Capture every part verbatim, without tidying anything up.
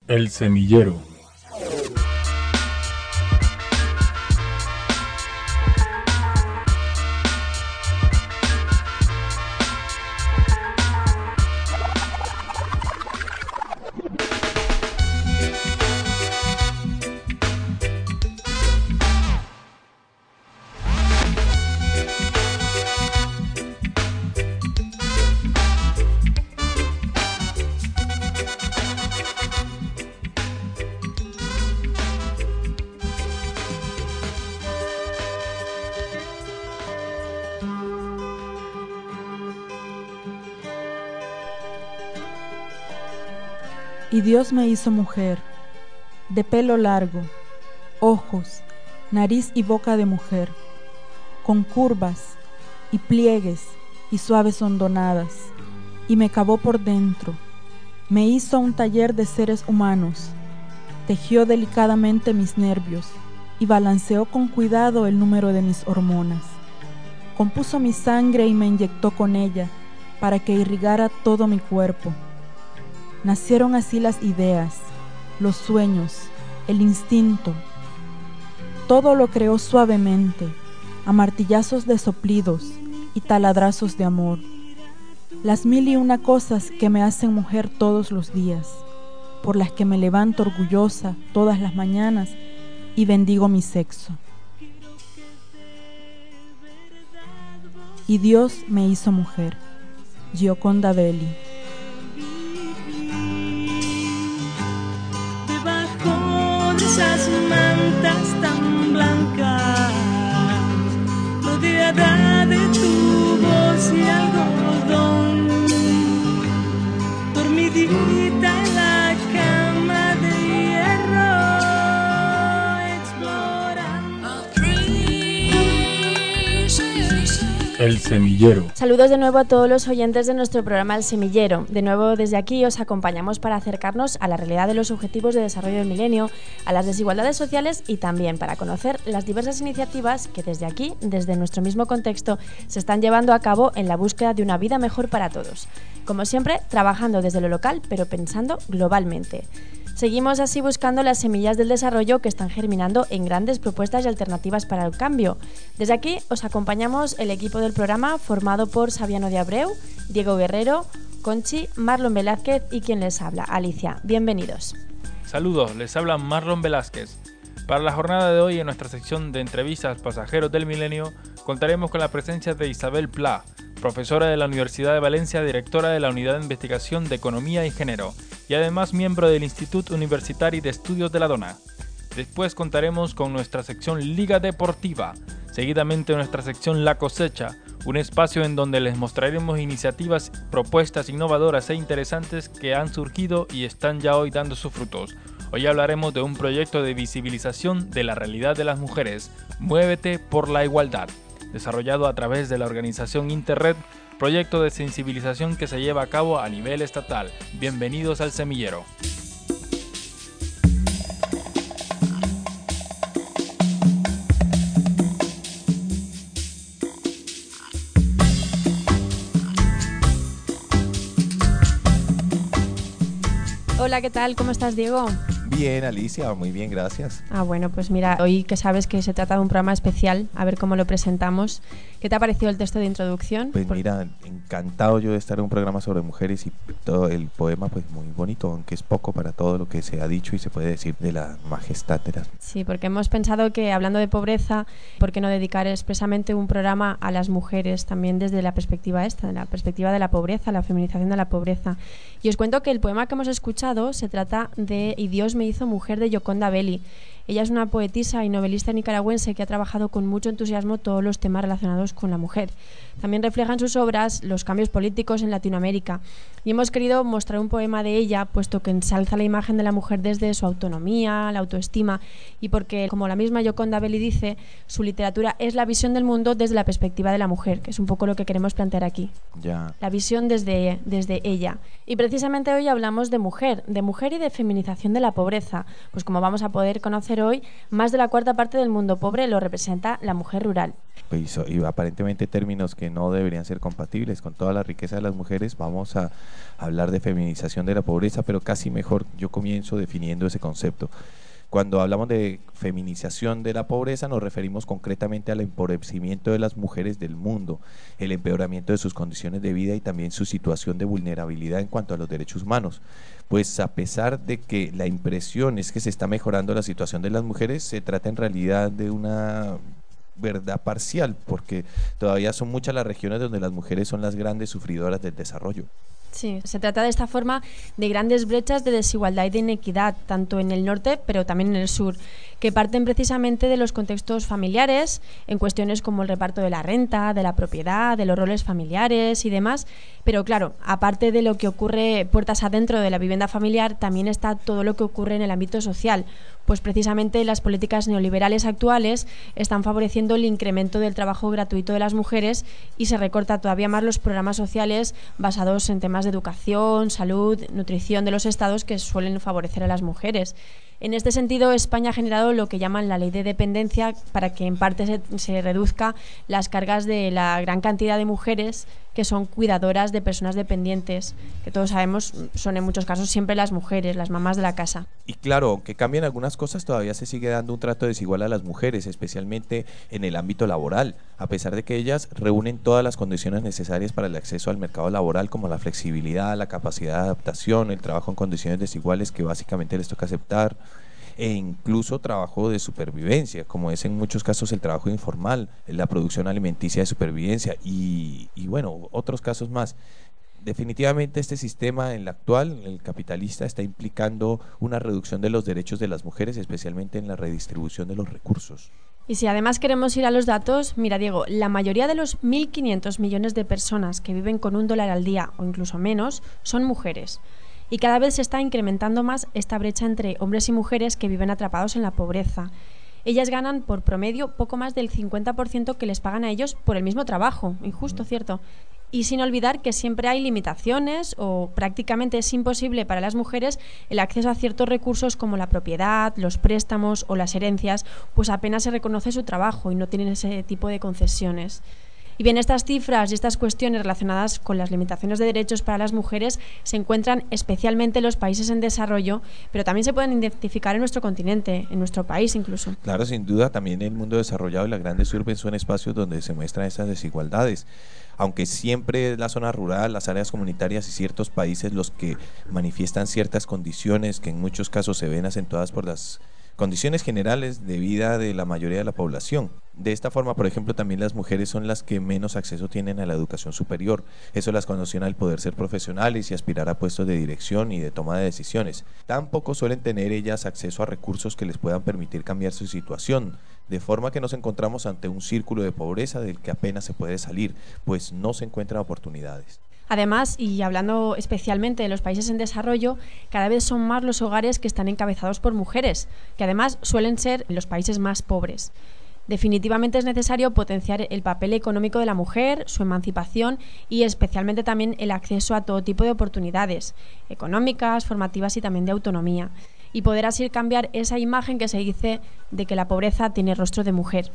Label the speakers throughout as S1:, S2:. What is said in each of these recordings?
S1: El semillero.
S2: Y Dios me hizo mujer, de pelo largo, ojos, nariz y boca de mujer, con curvas y pliegues y suaves hondonadas, y me cavó por dentro, me hizo un taller de seres humanos, tejió delicadamente mis nervios y balanceó con cuidado el número de mis hormonas, compuso mi sangre y me inyectó con ella para que irrigara todo mi cuerpo. Nacieron así las ideas, los sueños, el instinto. Todo lo creó suavemente, a martillazos de soplidos y taladrazos de amor. Las mil y una cosas que me hacen mujer todos los días, por las que me levanto orgullosa todas las mañanas y bendigo mi sexo. Y Dios me hizo mujer. Gioconda Belli.
S3: Esas mantas tan blancas, rodeada de tubos y algodón, dormidita en la cama de hierro, explorando.
S1: El semillero.
S4: Saludos de nuevo a todos los oyentes de nuestro programa El Semillero. De nuevo desde aquí os acompañamos para acercarnos a la realidad de los objetivos de desarrollo del milenio, a las desigualdades sociales y también para conocer las diversas iniciativas que desde aquí, desde nuestro mismo contexto, se están llevando a cabo en la búsqueda de una vida mejor para todos. Como siempre, trabajando desde lo local, pero pensando globalmente. Seguimos así buscando las semillas del desarrollo que están germinando en grandes propuestas y alternativas para el cambio. Desde aquí os acompañamos el equipo del programa formado por Sabiano de Abreu, Diego Guerrero, Conchi, Marlon Velázquez y quien les habla, Alicia. Bienvenidos.
S5: Saludos, les habla Marlon Velázquez. Para la jornada de hoy en nuestra sección de entrevistas pasajeros del milenio contaremos con la presencia de Isabel Pla, profesora de la Universidad de Valencia, directora de la Unidad de Investigación de Economía y Género, y además miembro del Institut Universitari de Estudios de la Dona. Después contaremos con nuestra sección Liga Deportiva, seguidamente nuestra sección La Cosecha, un espacio en donde les mostraremos iniciativas, propuestas innovadoras e interesantes que han surgido y están ya hoy dando sus frutos. Hoy hablaremos de un proyecto de visibilización de la realidad de las mujeres, Muévete por la Igualdad, desarrollado a través de la organización Interred, proyecto de sensibilización que se lleva a cabo a nivel estatal. Bienvenidos al Semillero.
S4: Hola, ¿qué tal? ¿Cómo estás, Diego?
S6: Bien, Alicia, muy bien, gracias.
S4: Ah, bueno, pues mira, hoy que sabes que se trata de un programa especial, a ver cómo lo presentamos. ¿Qué te ha parecido el texto de introducción?
S6: Pues mira, encantado yo de estar en un programa sobre mujeres y todo el poema pues muy bonito, aunque es poco para todo lo que se ha dicho y se puede decir de la majestad de las...
S4: Sí, porque hemos pensado que hablando de pobreza, ¿por qué no dedicar expresamente un programa a las mujeres también desde la perspectiva esta, de la perspectiva de la pobreza, la feminización de la pobreza? Y os cuento que el poema que hemos escuchado se trata de Y Dios me hizo mujer, de Gioconda Belli. Ella es una poetisa y novelista nicaragüense que ha trabajado con mucho entusiasmo todos los temas relacionados con la mujer. También refleja en sus obras los cambios políticos en Latinoamérica y hemos querido mostrar un poema de ella puesto que ensalza la imagen de la mujer desde su autonomía, la autoestima y porque, como la misma Gioconda Belli dice, su literatura es la visión del mundo desde la perspectiva de la mujer, que es un poco lo que queremos plantear aquí.
S6: Ya.
S4: La visión desde, desde ella. Y precisamente hoy hablamos de mujer, de mujer y de feminización de la pobreza. Pues como vamos a poder conocer hoy, más de la cuarta parte del mundo pobre lo representa la mujer rural.
S6: Pues, y aparentemente términos que no deberían ser compatibles con toda la riqueza de las mujeres. Vamos a hablar de feminización de la pobreza, pero casi mejor yo comienzo definiendo ese concepto. Cuando hablamos de feminización de la pobreza nos referimos concretamente al empobrecimiento de las mujeres del mundo, el empeoramiento de sus condiciones de vida y también su situación de vulnerabilidad en cuanto a los derechos humanos. Pues a pesar de que la impresión es que se está mejorando la situación de las mujeres, se trata en realidad de una verdad parcial, porque todavía son muchas las regiones donde las mujeres son las grandes sufridoras del desarrollo.
S4: Sí, se trata de esta forma de grandes brechas de desigualdad y de inequidad, tanto en el norte pero también en el sur, que parten precisamente de los contextos familiares, en cuestiones como el reparto de la renta, de la propiedad, de los roles familiares y demás. Pero claro, aparte de lo que ocurre puertas adentro de la vivienda familiar, también está todo lo que ocurre en el ámbito social, pues precisamente las políticas neoliberales actuales están favoreciendo el incremento del trabajo gratuito de las mujeres y se recorta todavía más los programas sociales basados en temas de educación, salud, nutrición de los estados que suelen favorecer a las mujeres. En este sentido, España ha generado lo que llaman la ley de dependencia para que en parte se, se reduzca las cargas de la gran cantidad de mujeres que son cuidadoras de personas dependientes, que todos sabemos son en muchos casos siempre las mujeres, las mamás de la casa.
S6: Y claro, aunque cambian algunas cosas, todavía se sigue dando un trato desigual a las mujeres, especialmente en el ámbito laboral, a pesar de que ellas reúnen todas las condiciones necesarias para el acceso al mercado laboral, como la flexibilidad, la capacidad de adaptación, el trabajo en condiciones desiguales que básicamente les toca aceptar, e incluso trabajo de supervivencia, como es en muchos casos el trabajo informal, la producción alimenticia de supervivencia y, y bueno, otros casos más. Definitivamente este sistema, en el actual, el capitalista, está implicando una reducción de los derechos de las mujeres, especialmente en la redistribución de los recursos.
S4: Y si además queremos ir a los datos, mira Diego, la mayoría de los mil quinientos millones de personas que viven con un dólar al día o incluso menos son mujeres. Y cada vez se está incrementando más esta brecha entre hombres y mujeres que viven atrapados en la pobreza. Ellas ganan por promedio poco más del cincuenta por ciento que les pagan a ellos por el mismo trabajo, injusto, ¿cierto? Y sin olvidar que siempre hay limitaciones o prácticamente es imposible para las mujeres el acceso a ciertos recursos como la propiedad, los préstamos o las herencias, pues apenas se reconoce su trabajo y no tienen ese tipo de concesiones. Y bien, estas cifras y estas cuestiones relacionadas con las limitaciones de derechos para las mujeres se encuentran especialmente en los países en desarrollo, pero también se pueden identificar en nuestro continente, en nuestro país incluso.
S6: Claro, sin duda, también el mundo desarrollado y las grandes urbes son espacios donde se muestran esas desigualdades. Aunque siempre es la zona rural, las áreas comunitarias y ciertos países los que manifiestan ciertas condiciones que en muchos casos se ven acentuadas por las condiciones generales de vida de la mayoría de la población. De esta forma, por ejemplo, también las mujeres son las que menos acceso tienen a la educación superior. Eso las condiciona el poder ser profesionales y aspirar a puestos de dirección y de toma de decisiones. Tampoco suelen tener ellas acceso a recursos que les puedan permitir cambiar su situación, de forma que nos encontramos ante un círculo de pobreza del que apenas se puede salir, pues no se encuentran oportunidades.
S4: Además, y hablando especialmente de los países en desarrollo, cada vez son más los hogares que están encabezados por mujeres, que además suelen ser los países más pobres. Definitivamente es necesario potenciar el papel económico de la mujer, su emancipación y especialmente también el acceso a todo tipo de oportunidades, económicas, formativas y también de autonomía, y poder así cambiar esa imagen que se dice de que la pobreza tiene rostro de mujer.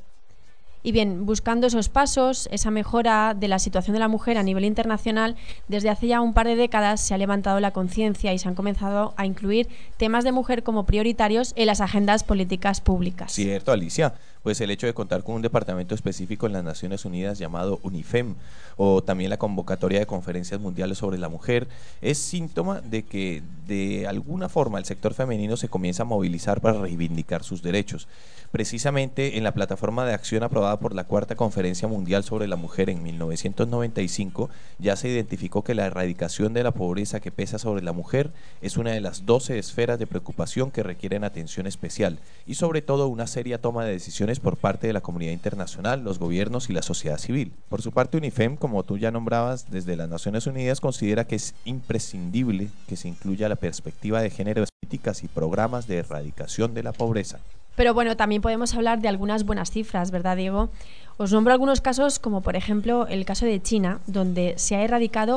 S4: Y bien, buscando esos pasos, esa mejora de la situación de la mujer a nivel internacional, desde hace ya un par de décadas se ha levantado la conciencia y se han comenzado a incluir temas de mujer como prioritarios en las agendas políticas públicas.
S6: Cierto, Alicia. Pues el hecho de contar con un departamento específico en las Naciones Unidas llamado UNIFEM o también la convocatoria de conferencias mundiales sobre la mujer es síntoma de que de alguna forma el sector femenino se comienza a movilizar para reivindicar sus derechos. Precisamente en la plataforma de acción aprobada por la Cuarta Conferencia Mundial sobre la Mujer en mil novecientos noventa y cinco ya se identificó que la erradicación de la pobreza que pesa sobre la mujer es una de las doce esferas de preocupación que requieren atención especial y sobre todo una seria toma de decisiones por parte de la comunidad internacional, los gobiernos y la sociedad civil. Por su parte, UNIFEM, como tú ya nombrabas, desde las Naciones Unidas considera que es imprescindible que se incluya la perspectiva de género en políticas y programas de erradicación de la pobreza.
S4: Pero bueno, también podemos hablar de algunas buenas cifras, ¿verdad, Diego? Os nombro algunos casos como por ejemplo el caso de China, donde se ha erradicado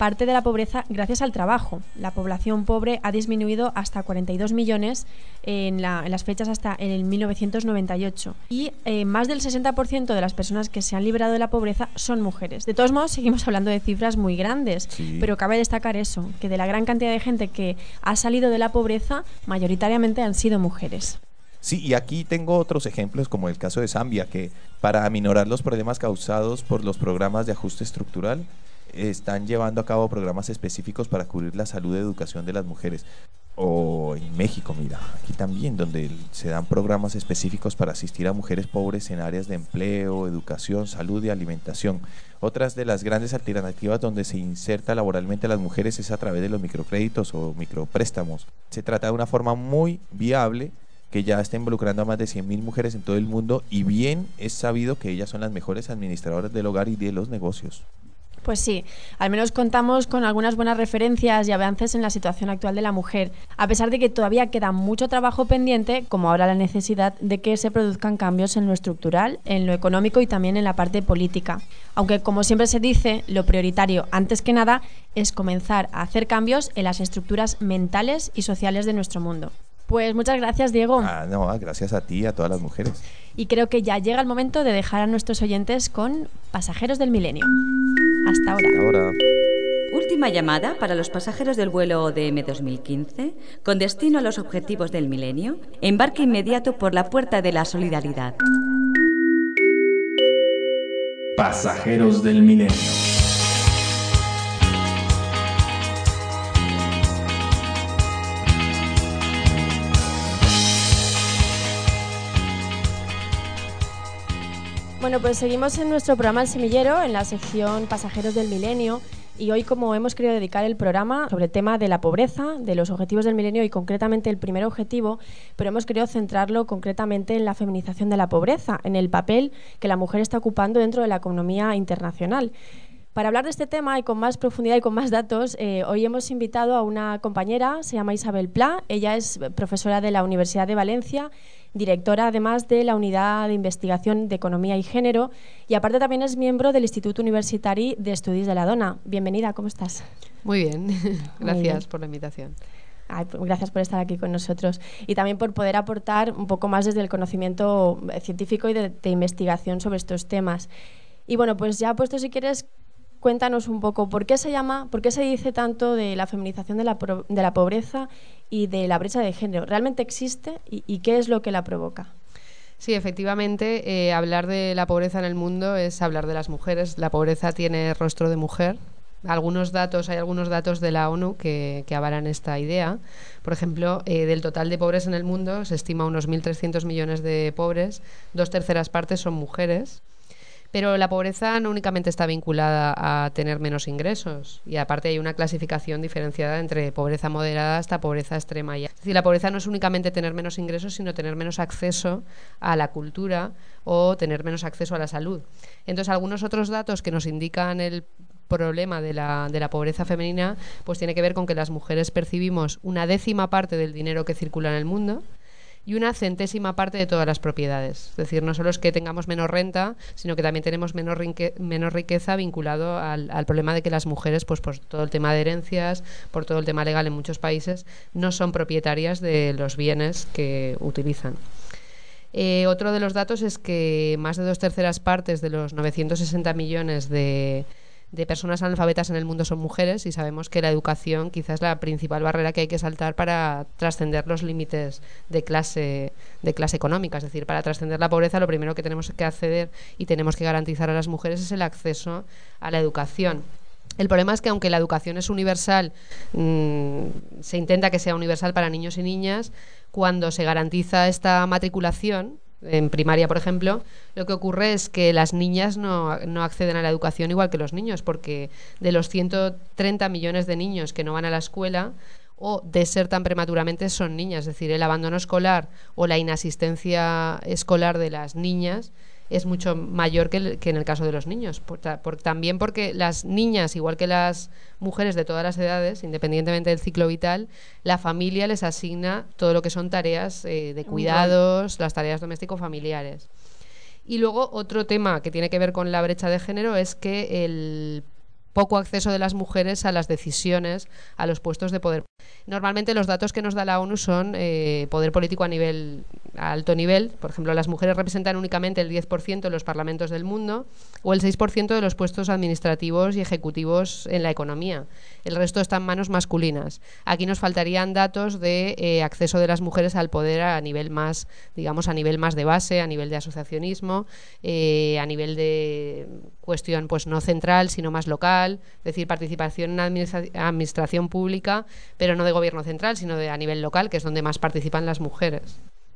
S4: parte de la pobreza gracias al trabajo. La población pobre ha disminuido hasta cuarenta y dos millones en, la, en las fechas hasta en el mil novecientos noventa y ocho. Y eh, más del sesenta por ciento de las personas que se han librado de la pobreza son mujeres. De todos modos, seguimos hablando de cifras muy grandes, sí. Pero cabe destacar eso, que de la gran cantidad de gente que ha salido de la pobreza, mayoritariamente han sido mujeres.
S6: Sí, y aquí tengo otros ejemplos como el caso de Zambia, que para aminorar los problemas causados por los programas de ajuste estructural, están llevando a cabo programas específicos para cubrir la salud y educación de las mujeres. O en México, mira, aquí también, donde se dan programas específicos para asistir a mujeres pobres en áreas de empleo, educación, salud y alimentación. Otras de las grandes alternativas donde se inserta laboralmente a las mujeres es a través de los microcréditos o micropréstamos. Se trata de una forma muy viable que ya está involucrando a más de cien mil mujeres en todo el mundo, y bien es sabido que ellas son las mejores administradoras del hogar y de los negocios.
S4: Pues sí, al menos contamos con algunas buenas referencias y avances en la situación actual de la mujer, a pesar de que todavía queda mucho trabajo pendiente, como ahora la necesidad de que se produzcan cambios en lo estructural, en lo económico y también en la parte política. Aunque, como siempre se dice, lo prioritario, antes que nada, es comenzar a hacer cambios en las estructuras mentales y sociales de nuestro mundo. Pues muchas gracias, Diego.
S6: Ah, no, gracias a ti y a todas las mujeres.
S4: Y creo que ya llega el momento de dejar a nuestros oyentes con Pasajeros del Milenio. Hasta ahora.
S6: Hasta ahora.
S7: Última llamada para los pasajeros del vuelo O D M dos mil quince, con destino a los objetivos del milenio. Embarque inmediato por la puerta de la solidaridad.
S1: Pasajeros del Milenio.
S4: Bueno, pues seguimos en nuestro programa El Semillero, en la sección Pasajeros del Milenio, y hoy, como hemos querido dedicar el programa sobre el tema de la pobreza, de los objetivos del milenio y concretamente el primer objetivo, pero hemos querido centrarlo concretamente en la feminización de la pobreza, en el papel que la mujer está ocupando dentro de la economía internacional. Para hablar de este tema y con más profundidad y con más datos, eh, hoy hemos invitado a una compañera, se llama Isabel Pla. Ella es profesora de la Universidad de Valencia, directora además de la Unidad de Investigación de Economía y Género, y aparte también es miembro del Instituto Universitari de Estudis de la Dona. Bienvenida, ¿cómo estás?
S8: Muy bien, gracias
S4: Muy bien.
S8: por la invitación.
S4: Ay, gracias por estar aquí con nosotros y también por poder aportar un poco más desde el conocimiento científico y de, de investigación sobre estos temas. Y bueno, pues ya puesto, si quieres, cuéntanos un poco por qué se llama, por qué se dice tanto de la feminización de la, pro, de la pobreza y de la brecha de género. ¿Realmente existe y, y qué es lo que la provoca?
S8: Sí, efectivamente, eh, hablar de la pobreza en el mundo es hablar de las mujeres. La pobreza tiene rostro de mujer. Algunos datos, hay algunos datos de la ONU que, que avalan esta idea. Por ejemplo, eh, del total de pobres en el mundo se estima unos mil trescientos millones de pobres, dos terceras partes son mujeres. Pero la pobreza no únicamente está vinculada a tener menos ingresos, y aparte hay una clasificación diferenciada entre pobreza moderada hasta pobreza extrema. Es decir, la pobreza no es únicamente tener menos ingresos, sino tener menos acceso a la cultura o tener menos acceso a la salud. Entonces, algunos otros datos que nos indican el problema de la, de la pobreza femenina, pues tiene que ver con que las mujeres percibimos una décima parte del dinero que circula en el mundo y una centésima parte de todas las propiedades. Es decir, no solo es que tengamos menos renta, sino que también tenemos menos, rique, menos riqueza vinculado al, al problema de que las mujeres, pues por todo el tema de herencias, por todo el tema legal en muchos países, no son propietarias de los bienes que utilizan. Eh, otro de los datos es que más de dos terceras partes de los novecientos sesenta millones de de personas analfabetas en el mundo son mujeres, y sabemos que la educación quizás es la principal barrera que hay que saltar para trascender los límites de clase, de clase económica. Es decir, para trascender la pobreza, lo primero que tenemos que acceder y tenemos que garantizar a las mujeres es el acceso a la educación. El problema es que aunque la educación es universal, mmm, se intenta que sea universal para niños y niñas, cuando se garantiza esta matriculación en primaria, por ejemplo, lo que ocurre es que las niñas no, no acceden a la educación igual que los niños, porque de los ciento treinta millones de niños que no van a la escuela o desertan prematuramente son niñas. Es decir, el abandono escolar o la inasistencia escolar de las niñas es mucho mayor que, el, que en el caso de los niños. Por, por, también porque las niñas, igual que las mujeres de todas las edades, independientemente del ciclo vital, la familia les asigna todo lo que son tareas eh, de cuidados, las tareas doméstico-familiares. Y luego otro tema que tiene que ver con la brecha de género es que el poco acceso de las mujeres a las decisiones, a los puestos de poder. Normalmente los datos que nos da la ONU son eh, poder político a nivel a alto nivel. Por ejemplo, las mujeres representan únicamente el diez por ciento de los parlamentos del mundo o el seis por ciento de los puestos administrativos y ejecutivos en la economía. El resto está en manos masculinas. Aquí nos faltarían datos de eh, acceso de las mujeres al poder a nivel más, digamos, a nivel más de base, a nivel de asociacionismo, eh, a nivel de cuestión pues no central, sino más local. Es decir, participación en administra- administración pública, pero no de gobierno central, sino de a nivel local, que es donde más participan las mujeres.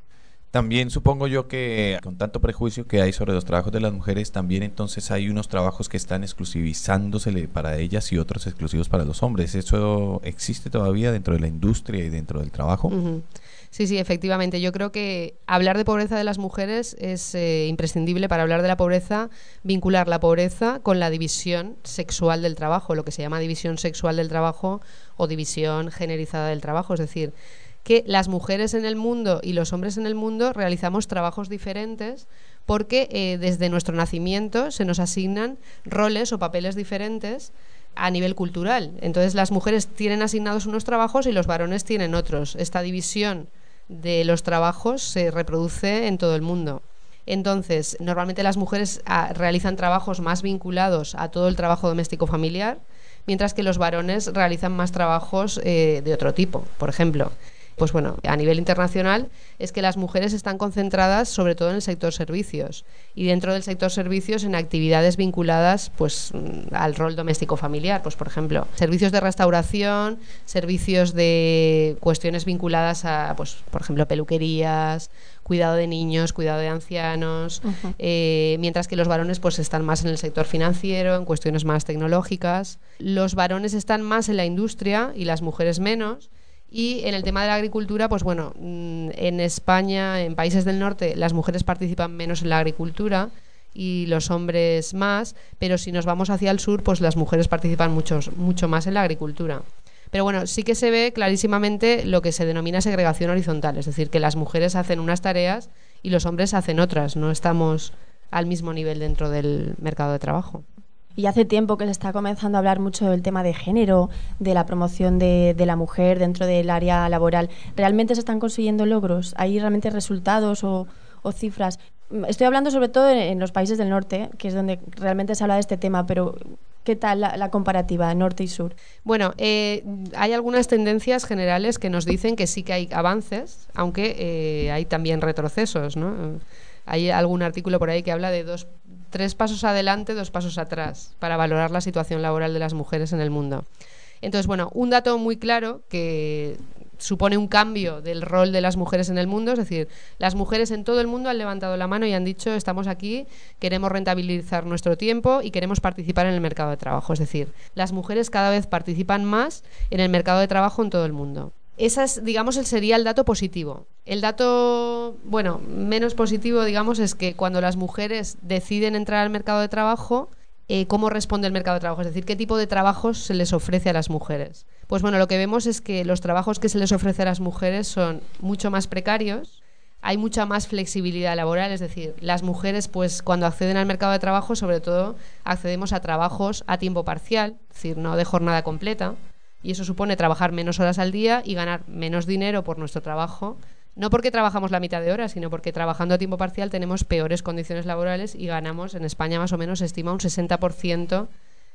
S6: También supongo yo que con tanto prejuicio que hay sobre los trabajos de las mujeres, también entonces hay unos trabajos que están exclusivizándose para ellas y otros exclusivos para los hombres. ¿Eso existe todavía dentro de la industria y dentro del trabajo?
S8: Uh-huh. Sí, sí, efectivamente. Yo creo que hablar de pobreza de las mujeres es eh, imprescindible. Para hablar de la pobreza, vincular la pobreza con la división sexual del trabajo, lo que se llama división sexual del trabajo o división generizada del trabajo. Es decir, que las mujeres en el mundo y los hombres en el mundo realizamos trabajos diferentes porque eh, desde nuestro nacimiento se nos asignan roles o papeles diferentes a nivel cultural. Entonces las mujeres tienen asignados unos trabajos y los varones tienen otros. Esta división de los trabajos se reproduce en todo el mundo. Entonces, normalmente las mujeres a, realizan trabajos más vinculados a todo el trabajo doméstico familiar, mientras que los varones realizan más trabajos eh, de otro tipo. Por ejemplo, pues bueno, a nivel internacional es que las mujeres están concentradas sobre todo en el sector servicios y dentro del sector servicios en actividades vinculadas pues al rol doméstico familiar, pues por ejemplo, servicios de restauración, servicios de cuestiones vinculadas a, pues por ejemplo, peluquerías, cuidado de niños, cuidado de ancianos, uh-huh. eh, mientras que los varones pues están más en el sector financiero, en cuestiones más tecnológicas. Los varones están más en la industria y las mujeres menos. Y en el tema de la agricultura, pues bueno, en España, en países del norte, las mujeres participan menos en la agricultura y los hombres más, pero si nos vamos hacia el sur, pues las mujeres participan muchos, mucho más en la agricultura. Pero bueno, sí que se ve clarísimamente lo que se denomina segregación horizontal, es decir, que las mujeres hacen unas tareas y los hombres hacen otras, no estamos al mismo nivel dentro del mercado de trabajo.
S4: Y hace tiempo que se está comenzando a hablar mucho del tema de género, de la promoción de, de la mujer dentro del área laboral. ¿Realmente se están consiguiendo logros? ¿Hay realmente resultados o, o cifras? Estoy hablando sobre todo en, en los países del norte, que es donde realmente se habla de este tema, pero ¿qué tal la, la comparativa norte y sur?
S8: Bueno, eh, hay algunas tendencias generales que nos dicen que sí que hay avances, aunque eh, hay también retrocesos, ¿no? Hay algún artículo por ahí que habla de dos tres pasos adelante, dos pasos atrás, para valorar la situación laboral de las mujeres en el mundo. Entonces, bueno, un dato muy claro que supone un cambio del rol de las mujeres en el mundo, es decir, las mujeres en todo el mundo han levantado la mano y han dicho, estamos aquí, queremos rentabilizar nuestro tiempo y queremos participar en el mercado de trabajo. Es decir, las mujeres cada vez participan más en el mercado de trabajo en todo el mundo. Ese es, digamos, sería el dato positivo. El dato, bueno, menos positivo, digamos, es que cuando las mujeres deciden entrar al mercado de trabajo, eh, ¿cómo responde el mercado de trabajo? Es decir, ¿qué tipo de trabajos se les ofrece a las mujeres? Pues bueno, lo que vemos es que los trabajos que se les ofrece a las mujeres son mucho más precarios, hay mucha más flexibilidad laboral, es decir, las mujeres, pues cuando acceden al mercado de trabajo, sobre todo, accedemos a trabajos a tiempo parcial, es decir, no de jornada completa. Y eso supone trabajar menos horas al día y ganar menos dinero por nuestro trabajo, no porque trabajamos la mitad de horas, sino porque trabajando a tiempo parcial tenemos peores condiciones laborales y ganamos, en España más o menos se estima un sesenta por ciento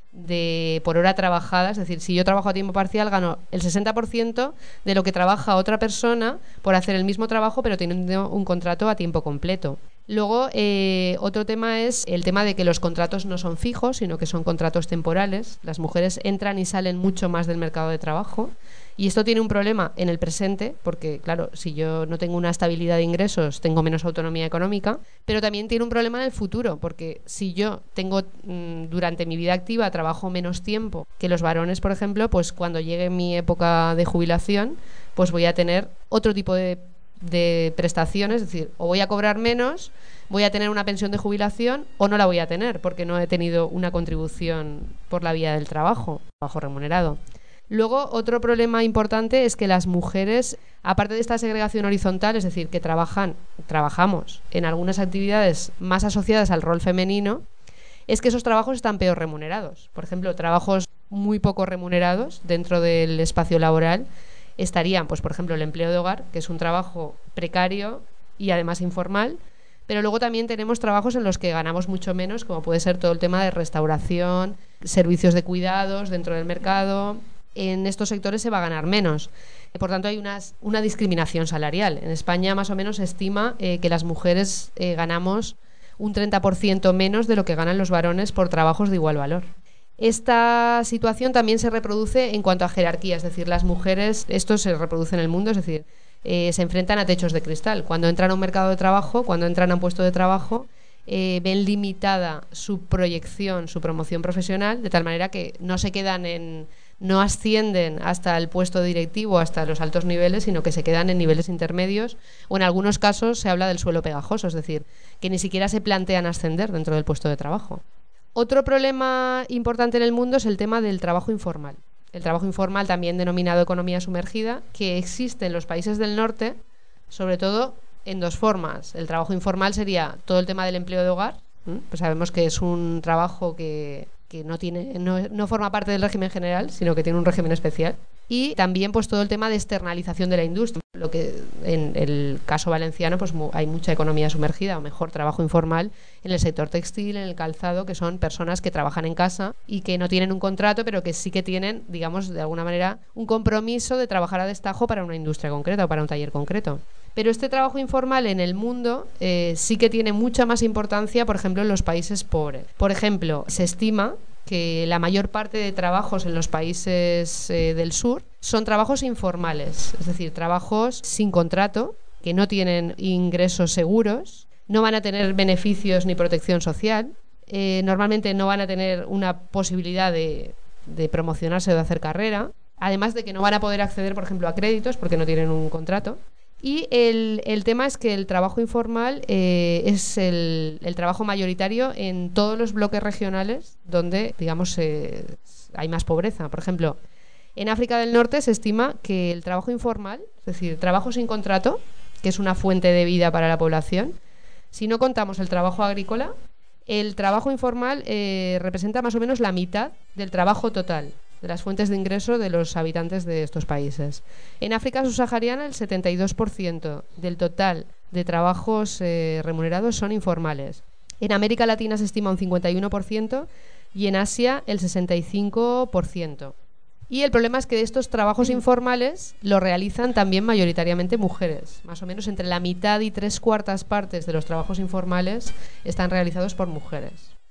S8: de, por hora trabajada, es decir, si yo trabajo a tiempo parcial gano el sesenta por ciento de lo que trabaja otra persona por hacer el mismo trabajo pero teniendo un contrato a tiempo completo. Luego, eh, otro tema es el tema de que los contratos no son fijos, sino que son contratos temporales. Las mujeres entran y salen mucho más del mercado de trabajo y esto tiene un problema en el presente, porque claro, si yo no tengo una estabilidad de ingresos, tengo menos autonomía económica, pero también tiene un problema en el futuro, porque si yo tengo mmm, durante mi vida activa trabajo menos tiempo que los varones, por ejemplo, pues cuando llegue mi época de jubilación, pues voy a tener otro tipo de de prestaciones, es decir, o voy a cobrar menos, voy a tener una pensión de jubilación o no la voy a tener porque no he tenido una contribución por la vía del trabajo, trabajo remunerado. Luego, otro problema importante es que las mujeres, aparte de esta segregación horizontal, es decir, que trabajan, trabajamos en algunas actividades más asociadas al rol femenino, es que esos trabajos están peor remunerados. Por ejemplo, trabajos muy poco remunerados dentro del espacio laboral estarían, pues por ejemplo, el empleo de hogar, que es un trabajo precario y además informal, pero luego también tenemos trabajos en los que ganamos mucho menos, como puede ser todo el tema de restauración, servicios de cuidados dentro del mercado. En estos sectores se va a ganar menos. Por tanto, hay unas, una discriminación salarial. En España más o menos se estima eh, que las mujeres eh, ganamos un treinta por ciento menos de lo que ganan los varones por trabajos de igual valor. Esta situación también se reproduce en cuanto a jerarquía, es decir, las mujeres, esto se reproduce en el mundo, es decir, eh, se enfrentan a techos de cristal. Cuando entran a un mercado de trabajo, cuando entran a un puesto de trabajo, eh, ven limitada su proyección, su promoción profesional, de tal manera que no se quedan en, no ascienden hasta el puesto directivo, hasta los altos niveles, sino que se quedan en niveles intermedios, o en algunos casos se habla del suelo pegajoso, es decir, que ni siquiera se plantean ascender dentro del puesto de trabajo. Otro problema importante en el mundo es el tema del trabajo informal. El trabajo informal, también denominado economía sumergida, que existe en los países del norte, sobre todo en dos formas. El trabajo informal sería todo el tema del empleo de hogar. ¿Mm? Pues sabemos que es un trabajo que, que no, tiene, no, no forma parte del régimen general, sino que tiene un régimen especial. Y también pues todo el tema de externalización de la industria. Lo que en el caso valenciano pues hay mucha economía sumergida, o mejor, trabajo informal en el sector textil, en el calzado, que son personas que trabajan en casa y que no tienen un contrato, pero que sí que tienen, digamos, de alguna manera, un compromiso de trabajar a destajo para una industria concreta o para un taller concreto. Pero este trabajo informal en el mundo eh, sí que tiene mucha más importancia, por ejemplo, en los países pobres. Por ejemplo, se estima que la mayor parte de trabajos en los países eh, del sur son trabajos informales, es decir, trabajos sin contrato, que no tienen ingresos seguros, no van a tener beneficios ni protección social, eh, normalmente no van a tener una posibilidad de, de promocionarse o de hacer carrera, además de que no van a poder acceder, por ejemplo, a créditos porque no tienen un contrato. Y el, el tema es que el trabajo informal eh, es el, el trabajo mayoritario en todos los bloques regionales donde, digamos, eh, hay más pobreza. Por ejemplo, en África del Norte se estima que el trabajo informal, es decir, trabajo sin contrato, que es una fuente de vida para la población, si no contamos el trabajo agrícola, el trabajo informal eh, representa más o menos la mitad del trabajo total, de las fuentes de ingreso de los habitantes de estos países. En África subsahariana, el setenta y dos por ciento del total de trabajos eh, remunerados son informales. En América Latina se estima un cincuenta y uno por ciento y en Asia el sesenta y cinco por ciento. Y el problema es que estos trabajos informales lo realizan también mayoritariamente mujeres. Más o menos entre la mitad y tres cuartas partes de los trabajos informales están realizados por mujeres.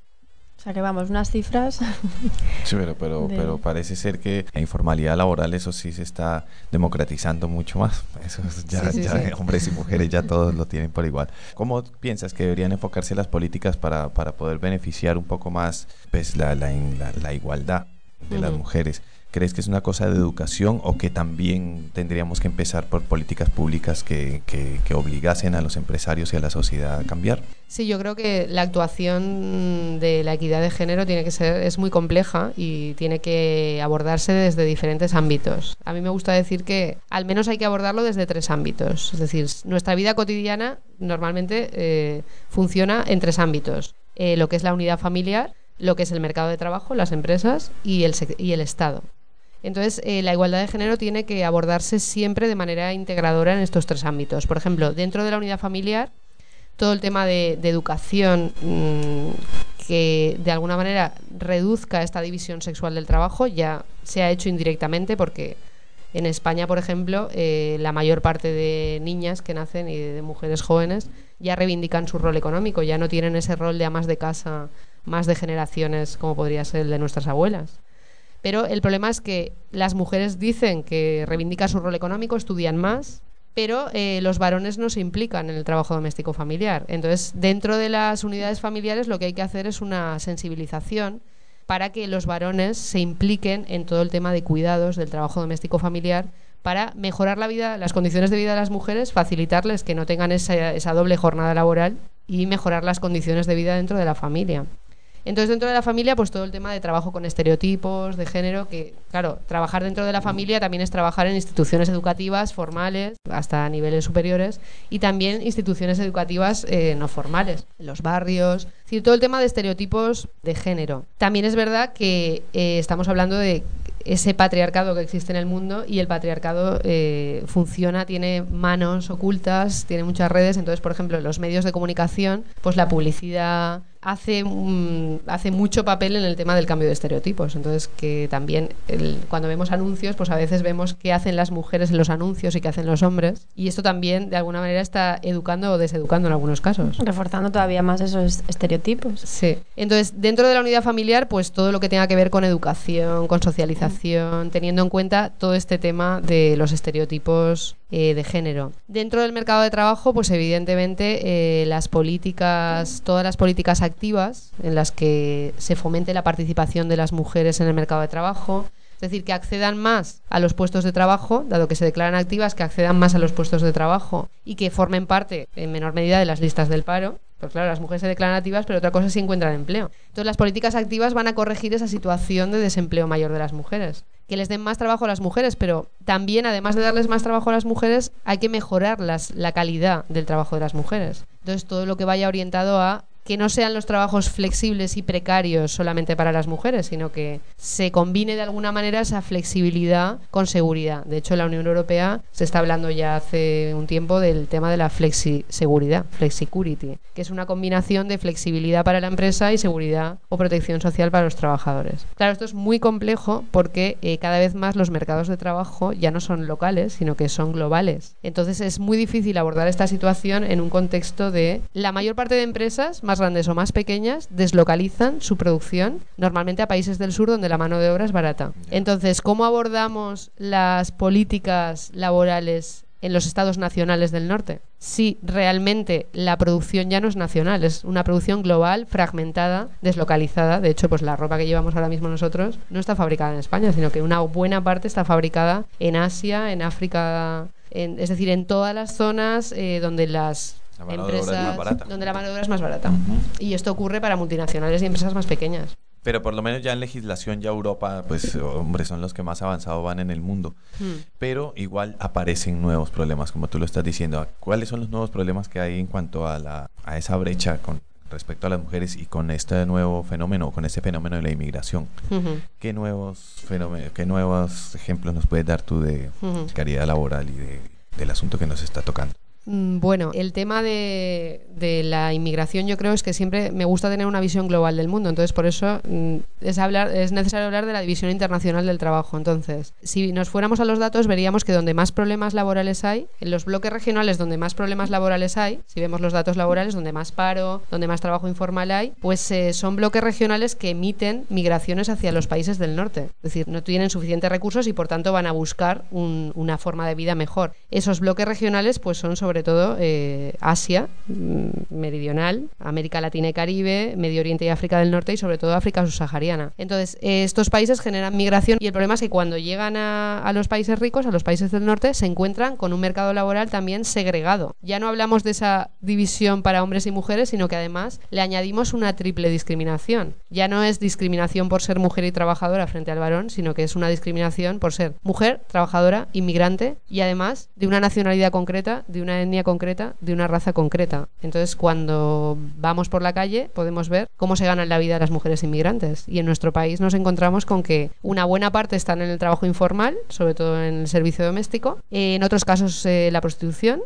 S4: O sea que vamos, unas cifras.
S6: Sí, pero, pero, de... pero parece ser que la informalidad laboral, eso sí se está democratizando mucho más. Eso es ya, sí, sí, ya sí. Hombres y mujeres ya todos lo tienen por igual. ¿Cómo piensas que deberían enfocarse las políticas para, para poder beneficiar un poco más pues, la, la, la, la igualdad de uh-huh. las mujeres? ¿Crees que es una cosa de educación o que también tendríamos que empezar por políticas públicas que, que, que obligasen a los empresarios y a la sociedad a cambiar?
S8: Sí, yo creo que la actuación de la equidad de género tiene que ser, es muy compleja y tiene que abordarse desde diferentes ámbitos. A mí me gusta decir que al menos hay que abordarlo desde tres ámbitos. Es decir, nuestra vida cotidiana normalmente eh, funciona en tres ámbitos. Eh, lo que es la unidad familiar, lo que es el mercado de trabajo, las empresas y el, y el Estado. Entonces, eh, la igualdad de género tiene que abordarse siempre de manera integradora en estos tres ámbitos. Por ejemplo, dentro de la unidad familiar, todo el tema de, de educación mmm, que de alguna manera reduzca esta división sexual del trabajo ya se ha hecho indirectamente porque en España, por ejemplo, eh, la mayor parte de niñas que nacen y de, de mujeres jóvenes ya reivindican su rol económico, ya no tienen ese rol de amas de casa más de generaciones como podría ser el de nuestras abuelas. Pero el problema es que las mujeres dicen que reivindican su rol económico, estudian más, pero eh, los varones no se implican en el trabajo doméstico familiar. Entonces, dentro de las unidades familiares lo que hay que hacer es una sensibilización para que los varones se impliquen en todo el tema de cuidados del trabajo doméstico familiar para mejorar la vida, las condiciones de vida de las mujeres, facilitarles que no tengan esa, esa doble jornada laboral y mejorar las condiciones de vida dentro de la familia. Entonces, dentro de la familia, pues todo el tema de trabajo con estereotipos de género, que, claro, trabajar dentro de la familia también es trabajar en instituciones educativas formales, hasta niveles superiores, y también instituciones educativas eh, no formales, en los barrios. Es decir, todo el tema de estereotipos de género. También es verdad que eh, estamos hablando de ese patriarcado que existe en el mundo, y el patriarcado eh, funciona, tiene manos ocultas, tiene muchas redes. Entonces, por ejemplo, en los medios de comunicación, pues la publicidad hace, um, hace mucho papel en el tema del cambio de estereotipos. Entonces, que también el, cuando vemos anuncios, pues a veces vemos qué hacen las mujeres en los anuncios y qué hacen los hombres, y esto también de alguna manera está educando o deseducando en algunos casos.
S4: Reforzando todavía más esos estereotipos.
S8: Sí. Entonces, dentro de la unidad familiar, pues todo lo que tenga que ver con educación, con socialización, teniendo en cuenta todo este tema de los estereotipos eh, de género. Dentro del mercado de trabajo, pues evidentemente eh, las políticas, todas las políticas activas en las que se fomente la participación de las mujeres en el mercado de trabajo, es decir, que accedan más a los puestos de trabajo, dado que se declaran activas, que accedan más a los puestos de trabajo y que formen parte en menor medida de las listas del paro. Pues claro, las mujeres se declaran activas, pero otra cosa es si encuentran empleo. Entonces, las políticas activas van a corregir esa situación de desempleo mayor de las mujeres. Que les den más trabajo a las mujeres, pero también, además de darles más trabajo a las mujeres, hay que mejorar las, la calidad del trabajo de las mujeres. Entonces, todo lo que vaya orientado a que no sean los trabajos flexibles y precarios solamente para las mujeres, sino que se combine de alguna manera esa flexibilidad con seguridad. De hecho, en la Unión Europea se está hablando ya hace un tiempo del tema de la flexi-seguridad, flexicurity, que es una combinación de flexibilidad para la empresa y seguridad o protección social para los trabajadores. Claro, esto es muy complejo porque eh, cada vez más los mercados de trabajo ya no son locales, sino que son globales. Entonces, es muy difícil abordar esta situación en un contexto de la mayor parte de empresas, más grandes o más pequeñas, deslocalizan su producción normalmente a países del sur donde la mano de obra es barata. Entonces, ¿cómo abordamos las políticas laborales en los estados nacionales del norte? Si realmente la producción ya no es nacional, es una producción global, fragmentada, deslocalizada. De hecho, pues la ropa que llevamos ahora mismo nosotros no está fabricada en España, sino que una buena parte está fabricada en Asia, en África, en, es decir, en todas las zonas eh, donde las
S6: La mano de obra es más
S8: empresas,
S6: barata.
S8: donde la mano de obra es más barata.
S6: Ujú.
S8: Y esto ocurre para multinacionales y empresas más pequeñas.
S6: Pero por lo menos ya en legislación, ya Europa, pues hombre, son los que más avanzados van en el mundo.
S8: Hmm.
S6: Pero igual aparecen nuevos problemas, como tú lo estás diciendo. ¿Cuáles son los nuevos problemas que hay en cuanto a, la, a esa brecha con respecto a las mujeres y con este nuevo fenómeno, con este fenómeno de la inmigración?
S8: Uh-huh.
S6: ¿Qué nuevos fenómenos, qué nuevos ejemplos nos puedes dar tú de
S8: Uh-huh.
S6: calidad laboral y de, del asunto que nos está tocando?
S8: Bueno, el tema de, de la inmigración, yo creo es que siempre me gusta tener una visión global del mundo. Entonces, por eso mm, es, hablar, es necesario hablar de la División Internacional del Trabajo. Entonces, si nos fuéramos a los datos, veríamos que donde más problemas laborales hay, en los bloques regionales donde más problemas laborales hay, si vemos los datos laborales, donde más paro, donde más trabajo informal hay, pues eh, son bloques regionales que emiten migraciones hacia los países del norte. Es decir, no tienen suficientes recursos y por tanto van a buscar un, una forma de vida mejor. Esos bloques regionales pues son sobre sobre todo eh, Asia mm, meridional, América Latina y Caribe, Medio Oriente y África del Norte y sobre todo África subsahariana. Entonces, eh, estos países generan migración y el problema es que cuando llegan a, a los países ricos, a los países del norte, se encuentran con un mercado laboral también segregado. Ya no hablamos de esa división para hombres y mujeres, sino que además le añadimos una triple discriminación. Ya no es discriminación por ser mujer y trabajadora frente al varón, sino que es una discriminación por ser mujer, trabajadora, inmigrante y además de una nacionalidad concreta, de una etnia concreta, de una raza concreta. Entonces, cuando vamos por la calle, podemos ver cómo se ganan la vida las mujeres inmigrantes. Y en nuestro país nos encontramos con que una buena parte están en el trabajo informal, sobre todo en el servicio doméstico, en otros casos eh, la prostitución,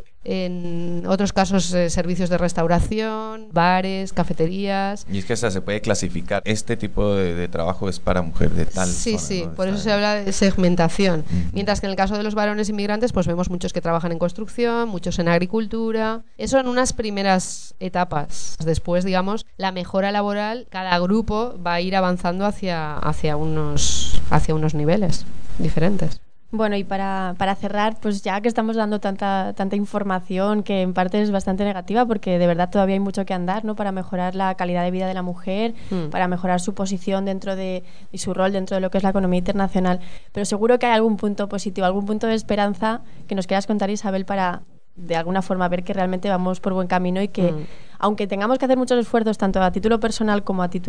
S8: en otros casos eh, servicios de restauración, bares, cafeterías.
S6: Y es que hasta se puede clasificar, este tipo de, de trabajo es para mujer de tal
S8: Sí,
S6: zona,
S8: sí,
S6: ¿no?
S8: por
S6: Está
S8: eso se habla de segmentación.
S6: Uh-huh.
S8: Mientras que en el caso de los varones inmigrantes, pues vemos muchos que trabajan en construcción, muchos en agricultura. Eso en unas primeras etapas. Después, digamos, la mejora laboral, cada grupo va a ir avanzando hacia, hacia, unos, hacia unos niveles diferentes.
S4: Bueno, y para, para cerrar, pues ya que estamos dando tanta tanta información que en parte es bastante negativa, porque de verdad todavía hay mucho que andar, ¿no? Para mejorar la calidad de vida de la mujer, mm. para mejorar su posición dentro de y su rol dentro de lo que es la economía internacional. Pero seguro que hay algún punto positivo, algún punto de esperanza que nos quieras contar, Isabel, para de alguna forma ver que realmente vamos por buen camino y que, mm. aunque tengamos que hacer muchos esfuerzos tanto a título personal como a título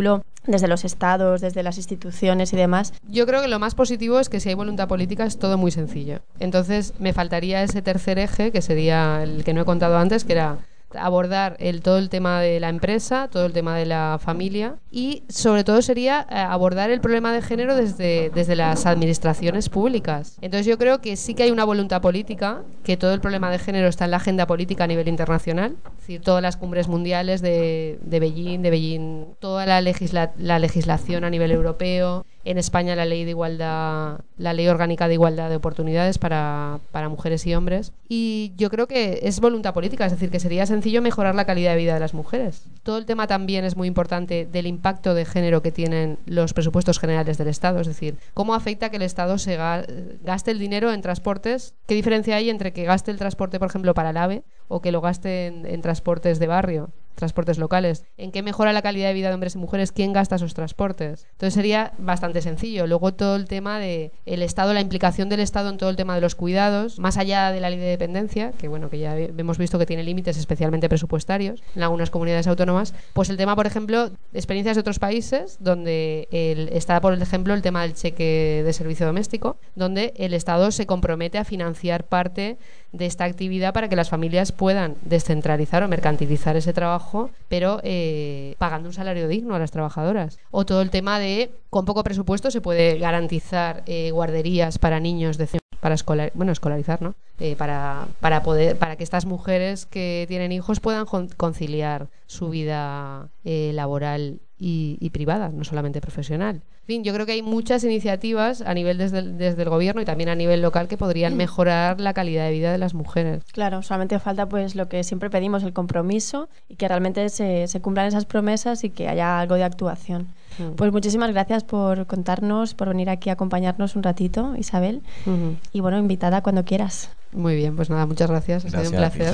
S4: desde los estados, desde las instituciones y demás.
S8: Yo creo que lo más positivo es que si hay voluntad política es todo muy sencillo. Entonces me faltaría ese tercer eje, que sería el que no he contado antes, que era abordar el, todo el tema de la empresa, todo el tema de la familia y sobre todo sería eh, abordar el problema de género desde, desde las administraciones públicas. Entonces yo creo que sí que hay una voluntad política, que todo el problema de género está en la agenda política a nivel internacional, es decir, todas las cumbres mundiales de, de Beijing, de Beijing, toda la, legisla, la legislación a nivel europeo. En España la ley de igualdad, la ley orgánica de igualdad de oportunidades para, para mujeres y hombres. Y yo creo que es voluntad política, es decir, que sería sencillo mejorar la calidad de vida de las mujeres. Todo el tema también es muy importante del impacto de género que tienen los presupuestos generales del Estado, es decir, cómo afecta que el Estado se gaste el dinero en transportes. ¿Qué diferencia hay entre que gaste el transporte, por ejemplo, para el AVE o que lo gaste en, en transportes de barrio, transportes locales? ¿En qué mejora la calidad de vida de hombres y mujeres? ¿Quién gasta esos transportes? Entonces sería bastante sencillo. Luego todo el tema de el Estado, la implicación del Estado en todo el tema de los cuidados, más allá de la ley de dependencia, que bueno, que ya hemos visto que tiene límites especialmente presupuestarios en algunas comunidades autónomas, pues el tema, por ejemplo, experiencias de otros países donde el, está, por ejemplo, el tema del cheque de servicio doméstico, donde el Estado se compromete a financiar parte de esta actividad para que las familias puedan descentralizar o mercantilizar ese trabajo, pero eh, pagando un salario digno a las trabajadoras. O todo el tema de, con poco presupuesto se puede garantizar eh, guarderías para niños de para escolar, bueno, escolarizar, ¿no? Eh, para, para poder, para que estas mujeres que tienen hijos puedan conciliar su vida eh, laboral y, y privada, no solamente profesional. En fin, yo creo que hay muchas iniciativas a nivel desde el, desde el gobierno y también a nivel local que podrían mejorar la calidad de vida de las mujeres.
S4: Claro, solamente falta pues lo que siempre pedimos, el compromiso y que realmente se, se cumplan esas promesas y que haya algo de actuación. Mm. Pues muchísimas gracias por contarnos, por venir aquí a acompañarnos un ratito, Isabel. Mm-hmm. Y bueno, invitada cuando quieras.
S8: Muy bien, pues nada, muchas gracias. Ha sido un placer.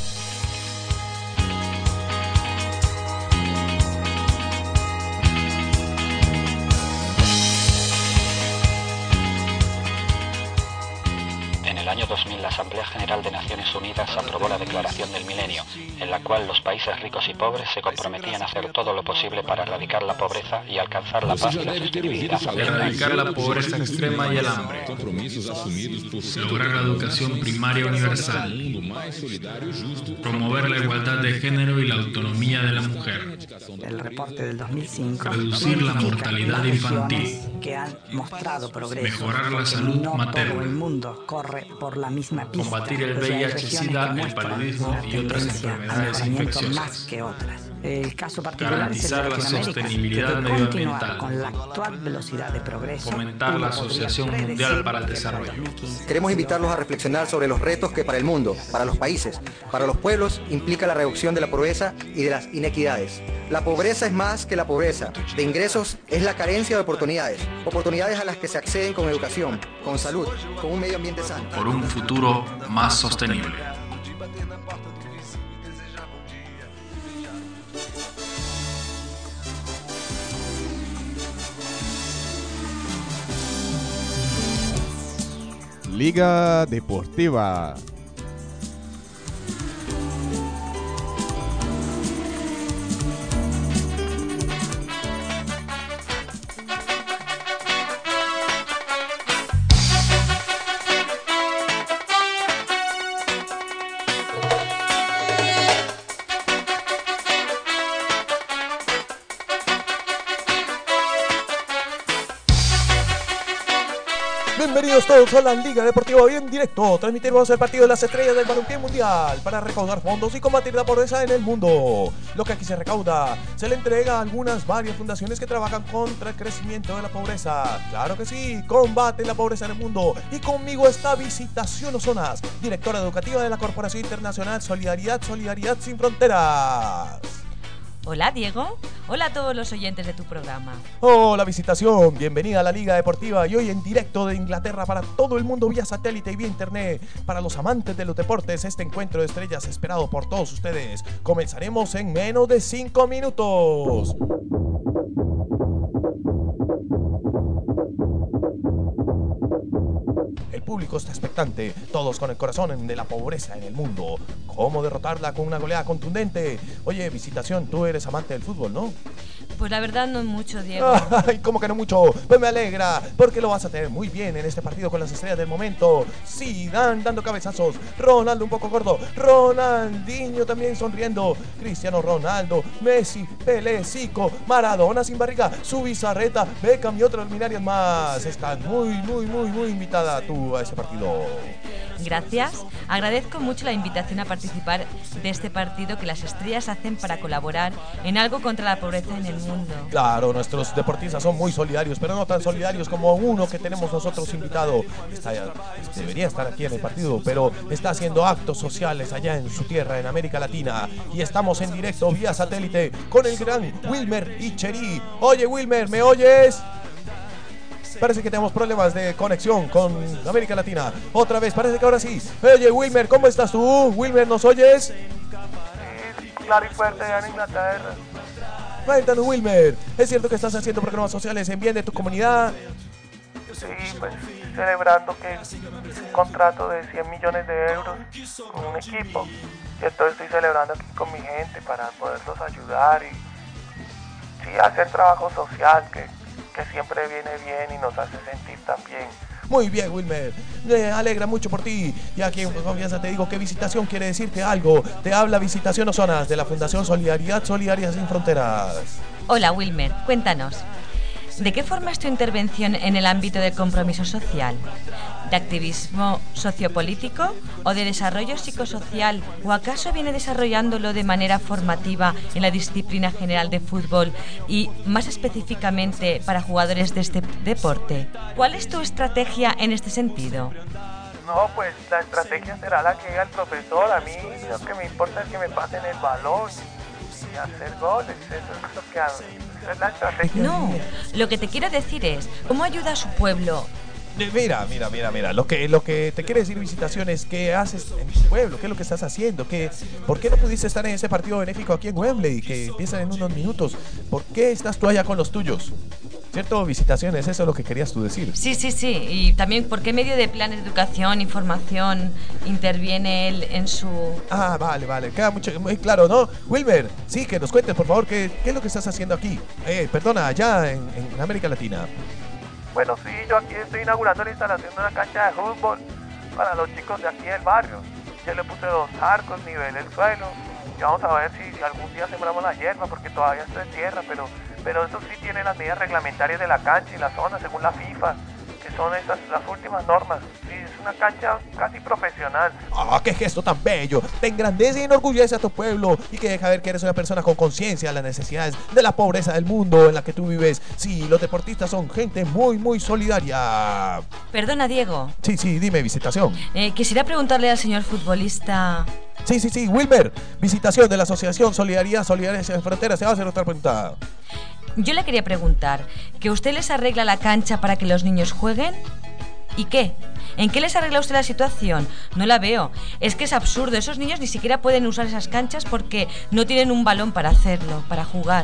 S9: En el año dos mil, la Asamblea General de Naciones Unidas aprobó la Declaración del Milenio, en la cual los países ricos y pobres se comprometían a hacer todo lo posible para erradicar la pobreza y alcanzar la paz y la sostenibilidad.
S5: Erradicar la pobreza extrema y el hambre. Lograr la educación primaria universal. Promover la igualdad de género y la autonomía de la mujer.
S10: El reporte del dos mil cinco
S5: reducir la mortalidad infantil.
S10: Que han mostrado progreso.
S5: Mejorar la salud
S10: no
S5: materna.
S10: Todo el mundo corre por la misma pista.
S5: Combatir el V I H, SIDA, el paludismo y otras enfermedades infecciosas.
S10: Más que otras. El caso particular
S5: garantizar
S10: es el de
S5: la sostenibilidad medioambiental.
S10: Con la actual velocidad de progreso.
S5: Fomentar la Asociación Mundial para el Desarrollo.
S11: Queremos invitarlos a reflexionar sobre los retos que para el mundo, para los países, para los pueblos implica la reducción de la pobreza y de las inequidades. La pobreza es más que la pobreza de ingresos, es la carencia de oportunidades. Oportunidades a las que se acceden con educación, con salud, con un medio ambiente sano.
S5: Por un futuro más sostenible.
S12: Liga Deportiva. Bienvenidos todos a la Liga Deportiva. Hoy en directo transmitiremos el partido de las estrellas del balompié mundial para recaudar fondos y combatir la pobreza en el mundo. Lo que aquí se recauda se le entrega a algunas varias fundaciones que trabajan contra el crecimiento de la pobreza. Claro que sí, combaten la pobreza en el mundo. Y conmigo está Visitación Ozonas, directora educativa de la Corporación Internacional Solidaridad, Solidaridad Sin Fronteras.
S13: Hola Diego, hola a todos los oyentes de tu programa.
S12: Hola Visitación, bienvenida a la Liga Deportiva y hoy en directo de Inglaterra para todo el mundo vía satélite y vía internet. Para los amantes de los deportes, este encuentro de estrellas esperado por todos ustedes. Comenzaremos en menos de cinco minutos. El público está expectante, todos con el corazón de la pobreza en el mundo. ¿Cómo derrotarla con una goleada contundente? Oye, Visitación, tú eres amante del fútbol, ¿no?
S13: Pues la verdad no mucho, Diego.
S12: Ay, ¿cómo que no mucho? Pues me alegra, porque lo vas a tener muy bien en este partido con las estrellas del momento. Sí, dan, dando cabezazos. Ronaldo un poco gordo. Ronaldinho también sonriendo. Cristiano Ronaldo, Messi, Pelé, Zico, Maradona sin barriga, su Bizarreta, Beckham y otras luminarias más. Estás muy, muy, muy, muy invitada tú a ese partido.
S13: Gracias. Agradezco mucho la invitación a participar de este partido que las estrellas hacen para colaborar en algo contra la pobreza en el mundo.
S12: Claro, nuestros deportistas son muy solidarios, pero no tan solidarios como uno que tenemos nosotros invitado. Está, debería estar aquí en el partido, pero está haciendo actos sociales allá en su tierra, en América Latina. Y estamos en directo vía satélite con el gran Wilmer Icheri. Oye, Wilmer, ¿me oyes? Parece que tenemos problemas de conexión con América Latina. Otra vez, parece que ahora sí. Oye, Wilmer, ¿cómo estás tú? Wilmer, ¿nos oyes?
S14: Sí, claro y fuerte allá en Inglaterra.
S12: Cuéntanos, Wilmer. ¿Es cierto que estás haciendo programas sociales en bien de tu comunidad?
S14: Sí, pues celebrando que un contrato de cien millones de euros con un equipo. Y entonces estoy celebrando aquí con mi gente para poderlos ayudar y sí, hacer trabajo social que... que siempre viene bien y nos hace sentir tan bien.
S12: Muy bien, Wilmer, me alegra mucho por ti. Y aquí en confianza te digo que Visitación quiere decirte algo. Te habla Visitación Ozonas de la Fundación Solidaridad Solidaria Sin Fronteras.
S13: Hola, Wilmer, cuéntanos. ¿De qué forma es tu intervención en el ámbito del compromiso social? ¿De activismo sociopolítico o de desarrollo psicosocial? ¿O acaso viene desarrollándolo de manera formativa en la disciplina general de fútbol y más específicamente para jugadores de este deporte? ¿Cuál es tu estrategia en este sentido?
S14: No, pues la estrategia será la que diga el profesor. A mí lo que me importa es que me pasen el balón y hacer goles. Eso es lo que hago. Esa es la estrategia.
S13: No, lo que te quiero decir es, ¿cómo ayuda a su pueblo?
S12: Mira, mira, mira, mira, lo que, lo que te quiere decir Visitación es qué haces en tu pueblo, qué es lo que estás haciendo, qué, por qué no pudiste estar en ese partido benéfico aquí en Wembley, que empieza en unos minutos, por qué estás tú allá con los tuyos, ¿cierto? Visitaciones, eso es lo que querías tú decir.
S13: Sí, sí, sí, y también por qué medio de planes de educación, información, interviene él en su...
S12: Ah, vale, vale, queda mucho, muy claro, ¿no? Wilmer, sí, que nos cuentes, por favor, qué, qué es lo que estás haciendo aquí, eh, perdona, allá en, en América Latina.
S14: Bueno, sí, yo aquí estoy inaugurando la instalación de una cancha de fútbol para los chicos de aquí del barrio. Yo le puse dos arcos, nivelé el suelo y vamos a ver si algún día sembramos la hierba porque todavía está en tierra, pero, pero eso sí tiene las medidas reglamentarias de la cancha y la zona según la FIFA, que son esas las últimas normas. Sí, es una cancha casi profesional.
S12: ¡Ah, qué gesto tan bello! Te engrandece y enorgullece a tu pueblo y que deja ver que eres una persona con conciencia de las necesidades de la pobreza del mundo en la que tú vives. Sí, los deportistas son gente muy, muy solidaria.
S13: Perdona, Diego.
S12: Sí, sí, dime, Visitación.
S13: Eh, quisiera preguntarle al señor futbolista...
S12: Sí, sí, sí, Wilmer, Visitación de la Asociación Solidaridad Solidaria Sin Fronteras. Se va a hacer otra pregunta.
S13: Yo le quería preguntar, ¿que usted les arregla la cancha para que los niños jueguen? ¿Y qué? ¿En qué les arregla usted la situación? No la veo. Es que es absurdo. Esos niños ni siquiera pueden usar esas canchas porque no tienen un balón para hacerlo, para jugar.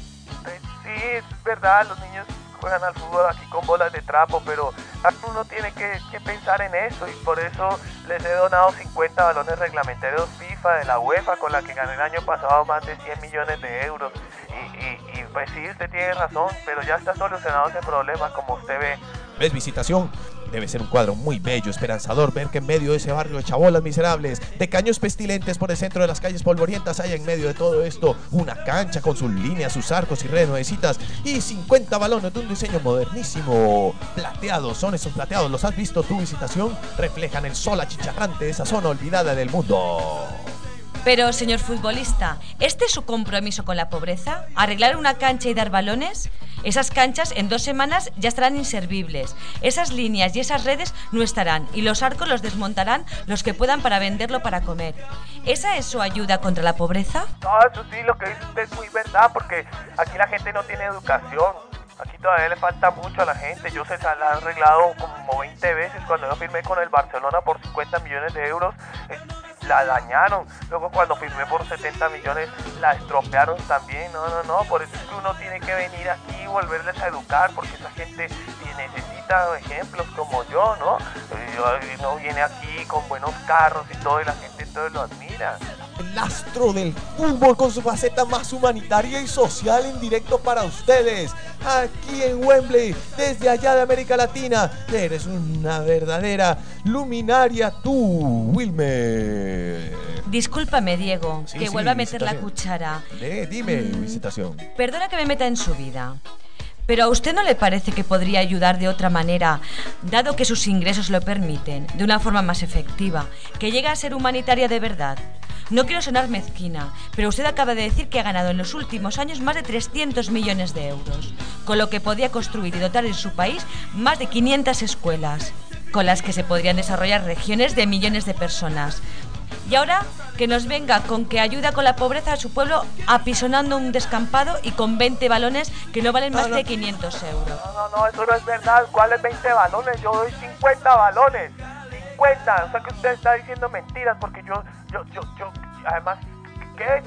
S14: Sí, es verdad, los niños juegan al fútbol aquí con bolas de trapo, pero uno tiene que, que pensar en eso y por eso les he donado cincuenta balones reglamentarios FIFA de la UEFA con la que gané el año pasado más de cien millones de euros. Y, y, y pues sí, usted tiene razón, pero ya está solucionado ese problema, como usted ve.
S12: ¿Ves, Visitación? Debe ser un cuadro muy bello, esperanzador, ver que en medio de ese barrio de chabolas miserables, de caños pestilentes por el centro de las calles polvorientas, hay en medio de todo esto una cancha con sus líneas, sus arcos y redes nuevecitas y cincuenta balones de un diseño modernísimo. Plateados, son esos plateados, ¿los has visto tú, Visitación? Reflejan el sol achicharrante de esa zona olvidada del mundo.
S13: Pero, señor futbolista, ¿este es su compromiso con la pobreza? ¿Arreglar una cancha y dar balones? Esas canchas en dos semanas ya estarán inservibles. Esas líneas y esas redes no estarán y los arcos los desmontarán los que puedan para venderlo para comer. ¿Esa es su ayuda contra la pobreza?
S14: No, eso sí, lo que dice usted es muy verdad porque aquí la gente no tiene educación. Aquí todavía le falta mucho a la gente. Yo se la he arreglado como veinte veces cuando yo firmé con el Barcelona por cincuenta millones de euros. Eh, la dañaron. Luego cuando firmé por setenta millones la estropearon también. No, no, no. Por eso es que uno tiene que venir aquí y volverles a educar porque esa gente necesita ejemplos como yo, ¿no? Uno viene aquí con buenos carros y todo y la gente todo lo admira.
S12: el astro del fútbol con su faceta más humanitaria y social en directo para ustedes, aquí en Wembley, desde allá de América Latina. Eres una verdadera luminaria tú, Wilmer.
S13: Discúlpame, Diego,
S12: Sí,
S13: que
S12: sí,
S13: vuelva a meter la
S12: visitación.
S13: cuchara.
S12: Eh, dime, visitación.
S13: Perdona que me meta en su vida, pero ¿a usted no le parece que podría ayudar de otra manera, dado que sus ingresos lo permiten, de una forma más efectiva, que llegue a ser humanitaria de verdad? No quiero sonar mezquina, pero usted acaba de decir que ha ganado en los últimos años más de trescientos millones de euros, con lo que podía construir y dotar en su país más de quinientas escuelas, con las que se podrían desarrollar regiones de millones de personas. Y ahora que nos venga con que ayuda con la pobreza a su pueblo apisonando un descampado y con veinte balones que no valen más de quinientos euros.
S14: No, no, no, eso no es verdad. ¿Cuáles veinte balones? Yo doy cincuenta balones. cincuenta. O sea que usted está diciendo mentiras porque yo, yo, yo, yo, además, ¿qué?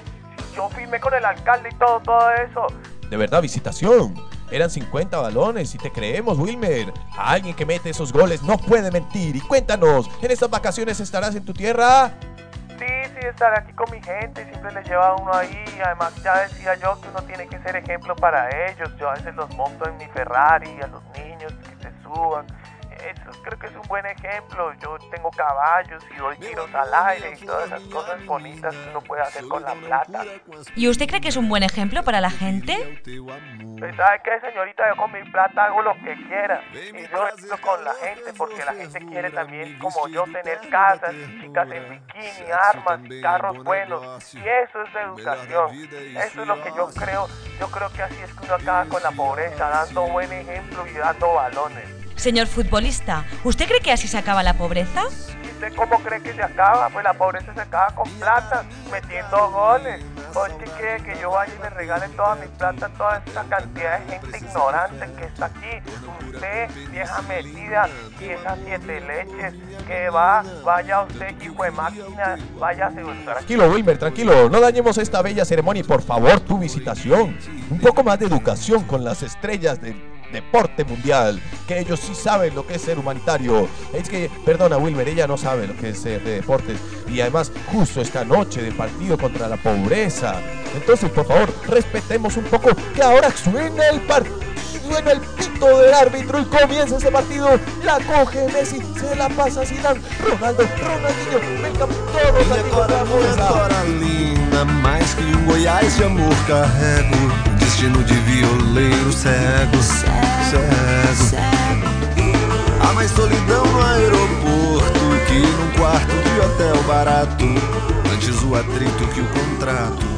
S14: Yo firmé con el alcalde y todo, todo eso.
S12: De verdad, visitación. Eran cincuenta balones y te creemos, Wilmer. A alguien que mete esos goles no puede mentir. Y cuéntanos, ¿en estas vacaciones estarás en tu tierra?
S14: Sí, sí, estaré aquí con mi gente, siempre les lleva uno ahí. Además, ya decía yo que uno tiene que ser ejemplo para ellos. Yo a veces los monto en mi Ferrari, a los niños que se suban. Eso creo que es un buen ejemplo. Yo tengo caballos y doy tiros al aire y todas esas cosas bonitas que uno puede hacer con la plata.
S13: ¿Y usted cree que es un buen ejemplo para la gente?
S14: Pues, ¿sabe qué, señorita? Yo con mi plata hago lo que quiera. Y yo esto con la gente, porque la gente quiere también, como yo, tener casas, chicas en bikini, armas, carros buenos. Y eso es educación. Eso es lo que yo creo. Yo creo que así es que uno acaba con la pobreza, dando buen ejemplo y dando balones.
S13: Señor futbolista, ¿usted cree que así se acaba la pobreza?
S14: ¿Y usted cómo cree que se acaba? Pues la pobreza se acaba con plata, metiendo goles. ¿O es que quiere que yo vaya y le regale toda mi plata a toda esta cantidad de gente ignorante que está aquí? Usted, vieja metida, y esas siete leches, que va, vaya usted, hijo de máquina, vaya a seguir.
S12: Tranquilo, Wilmer, tranquilo. No dañemos esta bella ceremonia y por favor, tu visitación. Un poco más de educación con las estrellas de deporte mundial, que ellos sí saben lo que es ser humanitario. Es que, perdona Wilmer, ella no sabe lo que es ser de deportes y además justo esta noche del partido contra la pobreza. Entonces, por favor, respetemos un poco que ahora suena el partido, suena el pito del árbitro y comienza esse partido. La coge Messi, se la pasa a Zidane, Ronaldo, Ronaldinho, venga todos aquí contra la pobreza.
S15: Linda, mais que um Goiás de amor carrego, destino de violeiro cego, cego. Há mais solidão no aeroporto que num quarto de hotel barato, antes o atrito que o contrato.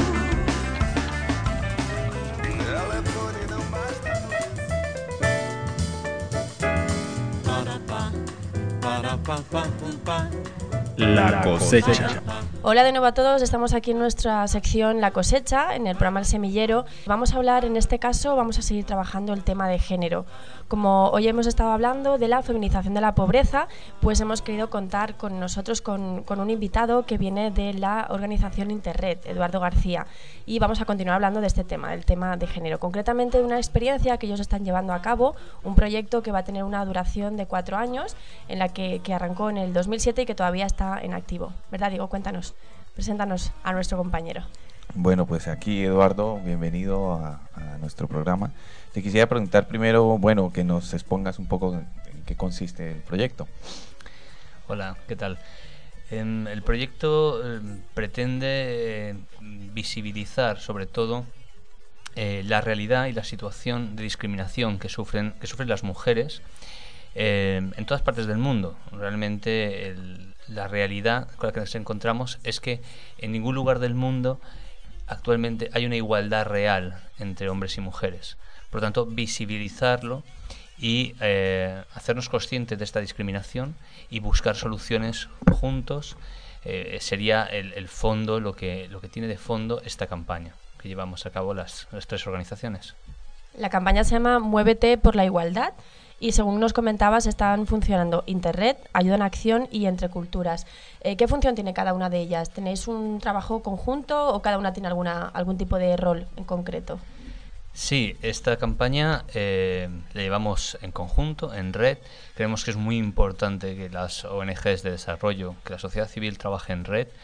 S1: La cosecha.
S4: Hola de nuevo a todos, estamos aquí en nuestra sección La Cosecha, en el programa El Semillero. Vamos a hablar, en este caso, vamos a seguir trabajando el tema de género. Como hoy hemos estado hablando de la feminización de la pobreza, pues hemos querido contar con nosotros con, con un invitado que viene de la organización Interred, Eduardo García. Y vamos a continuar hablando de este tema, del tema de género. Concretamente de una experiencia que ellos están llevando a cabo, un proyecto que va a tener una duración de cuatro años, en la que, que arrancó en el dos mil siete y que todavía está en activo. ¿Verdad, Diego? Cuéntanos. Preséntanos a nuestro compañero.
S6: Bueno, pues aquí Eduardo, bienvenido a, a nuestro programa. Te quisiera preguntar primero, bueno, que nos expongas un poco en, en qué consiste el proyecto.
S16: Hola, ¿qué tal? Eh, el proyecto eh, pretende eh, visibilizar sobre todo eh, la realidad y la situación de discriminación que sufren, que sufren las mujeres eh, en todas partes del mundo. Realmente el la realidad con la que nos encontramos es que en ningún lugar del mundo actualmente hay una igualdad real entre hombres y mujeres. Por lo tanto, visibilizarlo y eh, hacernos conscientes de esta discriminación y buscar soluciones juntos eh, sería el, el fondo, lo que, lo que tiene de fondo esta campaña que llevamos a cabo las, las tres organizaciones.
S4: La campaña se llama Muévete por la Igualdad. Y según nos comentabas, están funcionando Interred, Ayuda en Acción y Entre Culturas. Eh, ¿Qué función tiene cada una de ellas? ¿Tenéis un trabajo conjunto o cada una tiene alguna, algún tipo de rol en concreto?
S16: Sí, esta campaña eh, la llevamos en conjunto, en red. Creemos que es muy importante que las O N Ges de desarrollo, que la sociedad civil trabaje en red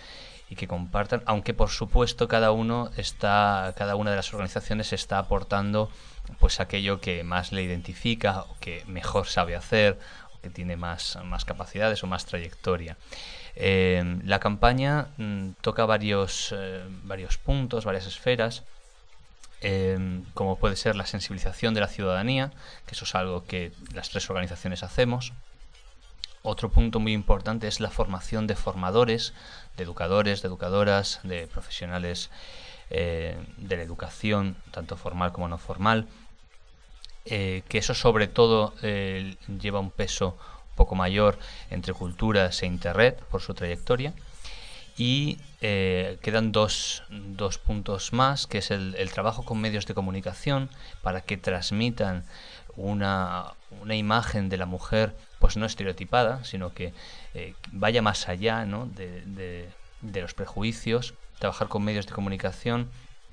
S16: y que compartan, aunque por supuesto cada uno está, cada una de las organizaciones está aportando pues aquello que más le identifica o que mejor sabe hacer, o que tiene más, más capacidades o más trayectoria. Eh, la campaña mm, toca varios, eh, varios puntos, varias esferas, eh, como puede ser la sensibilización de la ciudadanía, que eso es algo que las tres organizaciones hacemos. Otro punto muy importante es la formación de formadores, de educadores, de educadoras, de profesionales eh, de la educación, tanto formal como no formal, eh, que eso sobre todo eh, lleva un peso un poco mayor entre culturas e internet por su trayectoria. Y eh, quedan dos, dos puntos más, que es el, el trabajo con medios de comunicación para que transmitan una, una imagen de la mujer pues no estereotipada, sino que eh, vaya más allá, ¿no?, de, de, de los prejuicios, trabajar con medios de comunicación.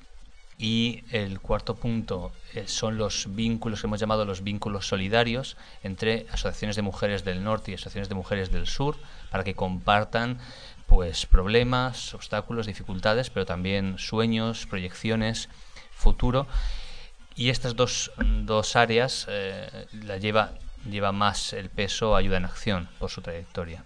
S16: Y el cuarto punto eh, son los vínculos que hemos llamado los vínculos solidarios entre asociaciones de mujeres del norte y asociaciones de mujeres del sur, para que compartan pues problemas, obstáculos, dificultades, pero también sueños, proyecciones, futuro. Y estas dos, dos áreas eh, la lleva, lleva más el peso Ayuda en Acción por su trayectoria.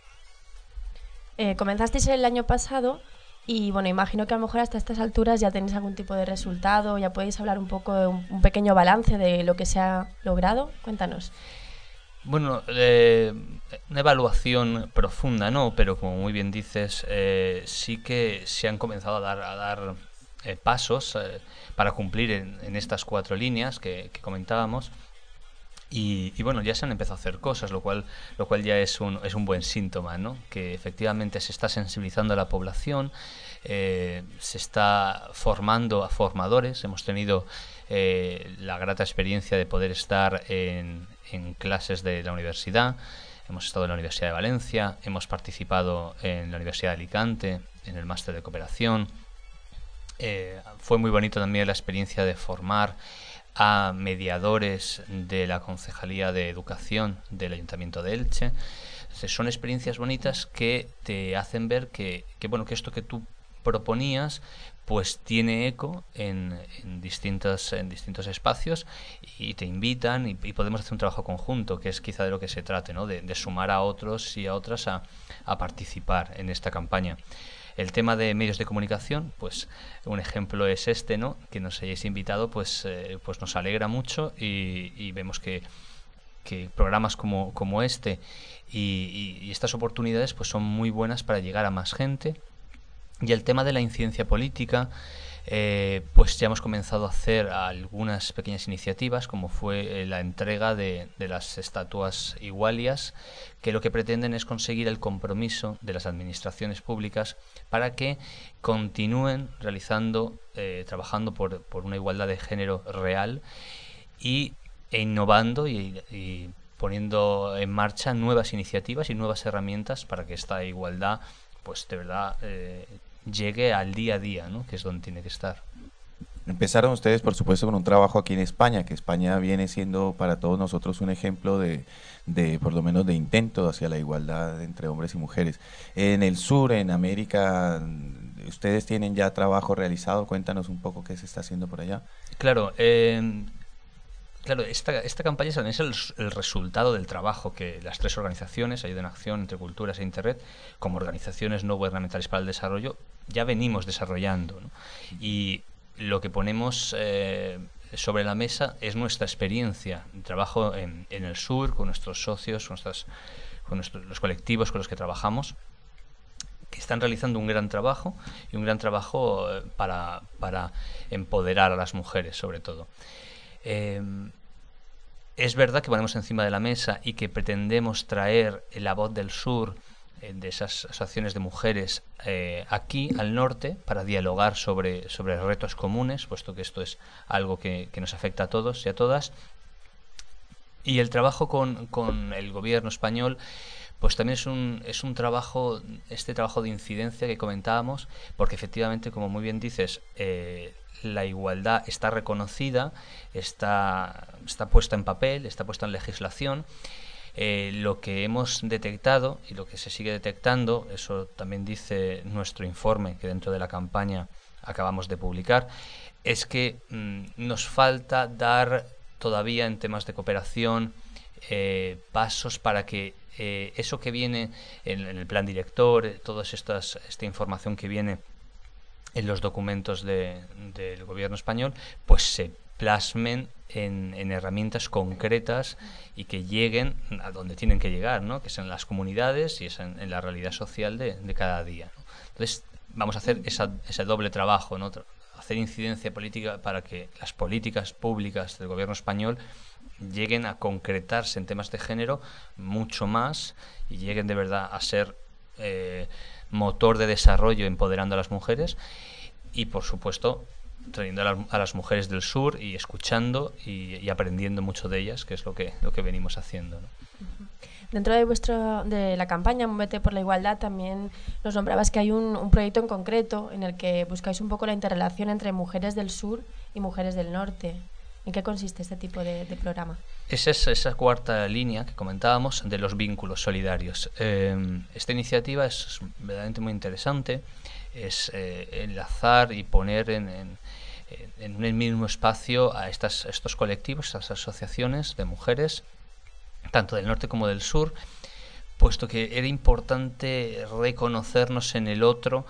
S4: Eh, comenzasteis el año pasado y bueno, imagino que a lo mejor hasta estas alturas ya tenéis algún tipo de resultado, ya podéis hablar un poco de un, un pequeño balance de lo que se ha logrado. Cuéntanos.
S16: Bueno, eh, una evaluación profunda no, pero como muy bien dices, eh, sí que se han comenzado a dar, a dar eh, pasos eh, para cumplir en, en estas cuatro líneas que, que comentábamos. Y, y bueno, ya se han empezado a hacer cosas, lo cual, lo cual ya es un, es un buen síntoma, ¿no? Que efectivamente se está sensibilizando a la población, eh, se está formando a formadores. Hemos tenido eh, la grata experiencia de poder estar en, en clases de la universidad. Hemos estado en la Universidad de Valencia, hemos participado en la Universidad de Alicante, en el máster de cooperación. Eh, fue muy bonito también la experiencia de formar a mediadores de la Concejalía de Educación del Ayuntamiento de Elche. Entonces, son experiencias bonitas que te hacen ver que, que, bueno, que esto que tú proponías pues tiene eco en, en, distintos, en distintos espacios y te invitan y, y podemos hacer un trabajo conjunto, que es quizá de lo que se trate, ¿no? de, de sumar a otros y a otras a, a participar en esta campaña. El tema de medios de comunicación, pues un ejemplo es este, ¿no? Que nos hayáis invitado, pues, eh, pues nos alegra mucho y, y vemos que, que programas como, como este y, y, y estas oportunidades pues son muy buenas para llegar a más gente. Y el tema de la incidencia política, eh, pues ya hemos comenzado a hacer algunas pequeñas iniciativas, como fue eh, la entrega de, de las estatuas igualias, que lo que pretenden es conseguir el compromiso de las administraciones públicas para que continúen realizando, eh, trabajando por, por una igualdad de género real y, e innovando y, y poniendo en marcha nuevas iniciativas y nuevas herramientas para que esta igualdad pues de verdad eh, llegue al día a día, ¿no? Que es donde tiene que estar.
S6: Empezaron ustedes, por supuesto, con un trabajo aquí en España, que España viene siendo para todos nosotros un ejemplo de, de por lo menos, de intento hacia la igualdad entre hombres y mujeres. En el sur, en América, ¿ustedes tienen ya trabajo realizado? Cuéntanos un poco qué se está haciendo por allá.
S16: Claro, eh, claro esta, esta campaña es el, el resultado del trabajo que las tres organizaciones, Ayuda en Acción, Entre Culturas e Internet, como organizaciones no gubernamentales para el desarrollo, ya venimos desarrollando, ¿no? Y lo que ponemos eh, sobre la mesa es nuestra experiencia, trabajo en, en el sur, con nuestros socios, con, nuestras, con nuestros, los colectivos con los que trabajamos, que están realizando un gran trabajo y un gran trabajo eh, para, para empoderar a las mujeres, sobre todo. Eh, es verdad que ponemos encima de la mesa y que pretendemos traer la voz del sur, de esas asociaciones de mujeres eh, aquí al norte para dialogar sobre, sobre retos comunes, puesto que esto es algo que, que nos afecta a todos y a todas. Y el trabajo con, con el gobierno español pues también es un, es un trabajo, este trabajo de incidencia que comentábamos, porque efectivamente, como muy bien dices, eh, la igualdad está reconocida, está, está puesta en papel, está puesta en legislación. Eh, lo que hemos detectado y lo que se sigue detectando, eso también dice nuestro informe que dentro de la campaña acabamos de publicar, es que mmm, nos falta dar todavía en temas de cooperación eh, pasos para que eh, eso que viene en, en el plan director, eh, toda esta información que viene en los documentos de, del gobierno español, pues se plasmen en, en herramientas concretas y que lleguen a donde tienen que llegar, ¿no? Que es en las comunidades y es en, en la realidad social de, de cada día, ¿no? Entonces vamos a hacer esa, ese doble trabajo, ¿no? Hacer incidencia política para que las políticas públicas del gobierno español lleguen a concretarse en temas de género mucho más y lleguen de verdad a ser eh, motor de desarrollo, empoderando a las mujeres y, por supuesto, trayendo a, la, a las mujeres del sur y escuchando y, y aprendiendo mucho de ellas, que es lo que, lo que venimos haciendo, ¿no?
S4: Dentro de vuestro de la campaña Móvete por la Igualdad también nos nombrabas que hay un, un proyecto en concreto en el que buscáis un poco la interrelación entre mujeres del sur y mujeres del norte. ¿En qué consiste este tipo de, de programa?
S16: Esa es esa cuarta línea que comentábamos de los vínculos solidarios. Eh, esta iniciativa es verdaderamente muy interesante, es eh, enlazar y poner en, en, en un mismo espacio a estas, estos colectivos, estas asociaciones de mujeres, tanto del norte como del sur, puesto que era importante reconocernos en el otro,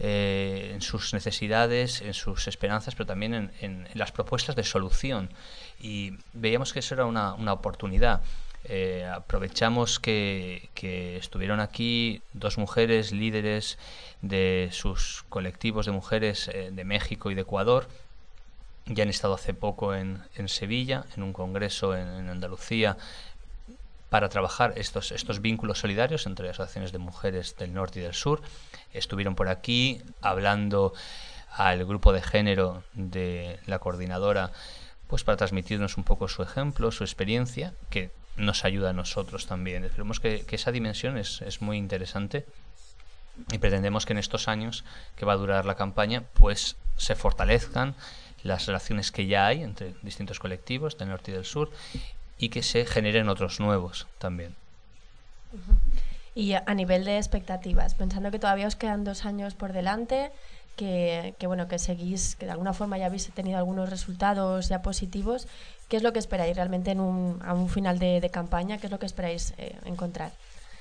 S16: eh, en sus necesidades, en sus esperanzas, pero también en, en, en las propuestas de solución. Y veíamos que eso era una, una oportunidad. Eh, aprovechamos que, que estuvieron aquí dos mujeres líderes de sus colectivos de mujeres eh, de México y de Ecuador. Ya han estado hace poco en, en Sevilla, en un congreso en, en Andalucía, para trabajar estos, estos vínculos solidarios entre asociaciones de mujeres del norte y del sur. Estuvieron por aquí hablando al grupo de género de la coordinadora, pues para transmitirnos un poco su ejemplo, su experiencia, que nos ayuda a nosotros también. Creemos que, que esa dimensión es, es muy interesante y pretendemos que en estos años que va a durar la campaña, pues se fortalezcan las relaciones que ya hay entre distintos colectivos del norte y del sur, y que se generen otros nuevos también.
S4: Uh-huh. Y a, a nivel de expectativas, pensando que todavía os quedan dos años por delante, que, que bueno, que seguís, que de alguna forma ya habéis tenido algunos resultados ya positivos, ¿qué es lo que esperáis realmente en un, a un final de, de campaña? ¿Qué es lo que esperáis eh, encontrar?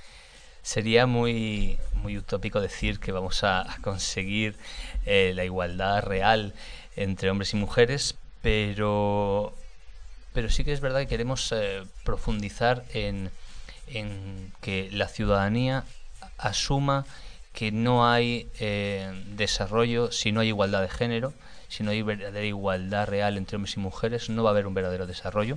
S16: Sería muy, muy utópico decir que vamos a, a conseguir eh, la igualdad real entre hombres y mujeres, pero... Pero sí que es verdad que queremos eh, profundizar en, en que la ciudadanía asuma que no hay eh, desarrollo si no hay igualdad de género, si no hay verdadera igualdad real entre hombres y mujeres, no va a haber un verdadero desarrollo.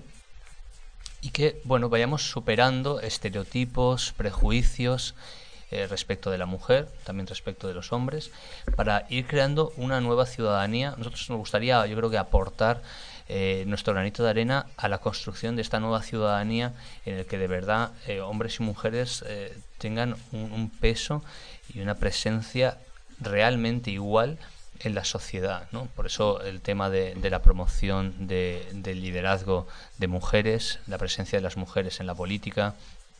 S16: Y que, bueno, vayamos superando estereotipos, prejuicios eh, respecto de la mujer, también respecto de los hombres, para ir creando una nueva ciudadanía. Nosotros nos gustaría, yo creo que aportar Eh, nuestro granito de arena a la construcción de esta nueva ciudadanía en el que de verdad eh, hombres y mujeres eh, tengan un, un peso y una presencia realmente igual en la sociedad, ¿no? Por eso el tema de, de la promoción de, del liderazgo de mujeres, la presencia de las mujeres en la política,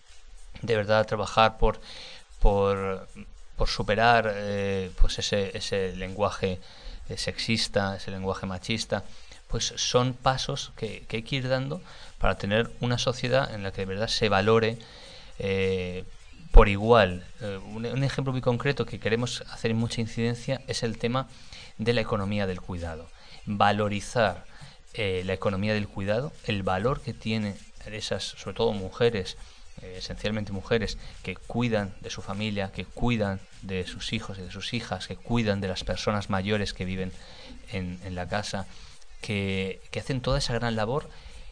S16: de verdad trabajar por, por, por superar eh, pues ese, ese lenguaje eh, sexista, ese lenguaje machista. Pues son pasos que, que hay que ir dando para tener una sociedad en la que de verdad se valore eh, por igual. Eh, un, un ejemplo muy concreto que queremos hacer en mucha incidencia es el tema de la economía del cuidado. Valorizar eh, la economía del cuidado, el valor que tiene esas, sobre todo mujeres, eh, esencialmente mujeres, que cuidan de su familia, que cuidan de sus hijos y de sus hijas, que cuidan de las personas mayores que viven en, en la casa, Que, que hacen toda esa gran labor,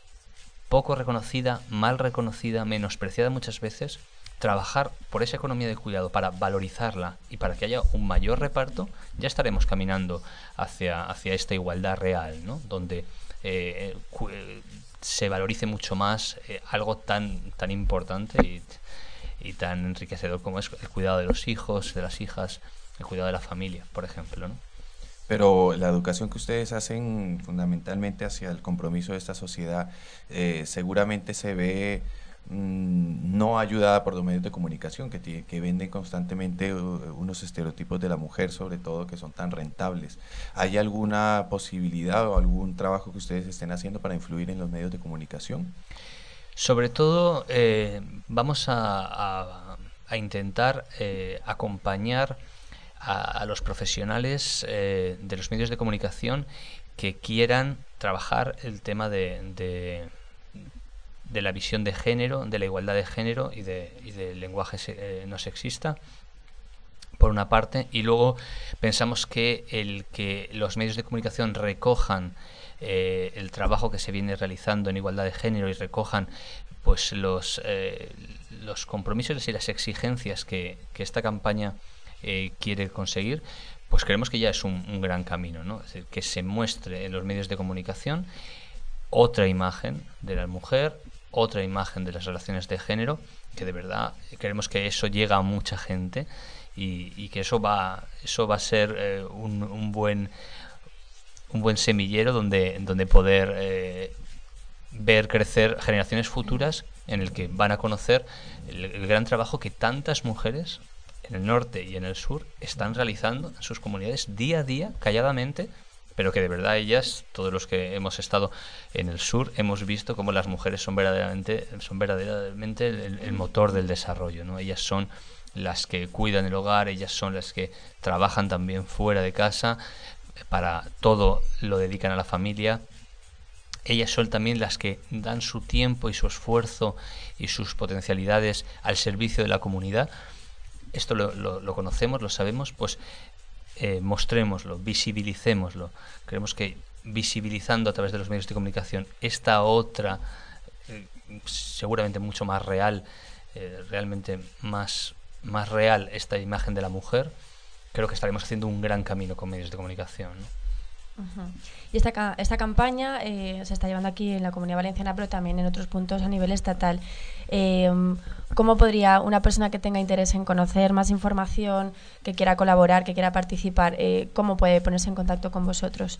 S16: poco reconocida, mal reconocida, menospreciada muchas veces. Trabajar por esa economía de cuidado para valorizarla y para que haya un mayor reparto, ya estaremos caminando hacia, hacia esta igualdad real, ¿no? Donde eh, cu- se valorice mucho más eh, algo tan, tan importante y, y tan enriquecedor como es el cuidado de los hijos, de las hijas, el cuidado de la familia, por ejemplo, ¿no?
S6: Pero la educación que ustedes hacen fundamentalmente hacia el compromiso de esta sociedad eh, seguramente se ve mmm, no ayudada por los medios de comunicación que, tiene, que venden constantemente uh, unos estereotipos de la mujer, sobre todo, que son tan rentables. ¿Hay alguna posibilidad o algún trabajo que ustedes estén haciendo para influir en los medios de comunicación?
S16: Sobre todo, eh, vamos a, a, a intentar eh, acompañar a, a los profesionales eh, de los medios de comunicación que quieran trabajar el tema de, de, de la visión de género, de la igualdad de género y, de, y del lenguaje eh, no sexista, por una parte, y luego pensamos que el que los medios de comunicación recojan Eh, el trabajo que se viene realizando en igualdad de género y recojan pues los eh, los compromisos y las exigencias que, que esta campaña eh, quiere conseguir, pues creemos que ya es un, un gran camino, ¿no? Es decir, que se muestre en los medios de comunicación otra imagen de la mujer, otra imagen de las relaciones de género, que de verdad creemos que eso llega a mucha gente y, y que eso va eso va a ser eh, un, un buen un buen semillero donde, donde poder eh, ver crecer generaciones futuras en el que van a conocer el, el gran trabajo que tantas mujeres en el norte y en el sur están realizando en sus comunidades día a día, calladamente, pero que de verdad ellas, todos los que hemos estado en el sur, hemos visto cómo las mujeres son verdaderamente, son verdaderamente el, el motor del desarrollo, ¿no? Ellas son las que cuidan el hogar, ellas son las que trabajan también fuera de casa, para todo lo dedican a la familia. Ellas son también las que dan su tiempo y su esfuerzo y sus potencialidades al servicio de la comunidad. Esto lo, lo, lo conocemos, lo sabemos, pues eh, mostrémoslo, visibilicémoslo. Creemos que visibilizando a través de los medios de comunicación esta otra, eh, seguramente mucho más real, eh, realmente más, más real esta imagen de la mujer, creo que estaremos haciendo un gran camino con medios de comunicación, ¿no?
S4: Uh-huh. Y esta, esta campaña eh, se está llevando aquí en la Comunidad Valenciana, pero también en otros puntos a nivel estatal. Eh, ¿Cómo podría una persona que tenga interés en conocer más información, que quiera colaborar, que quiera participar, eh, cómo puede ponerse en contacto con vosotros?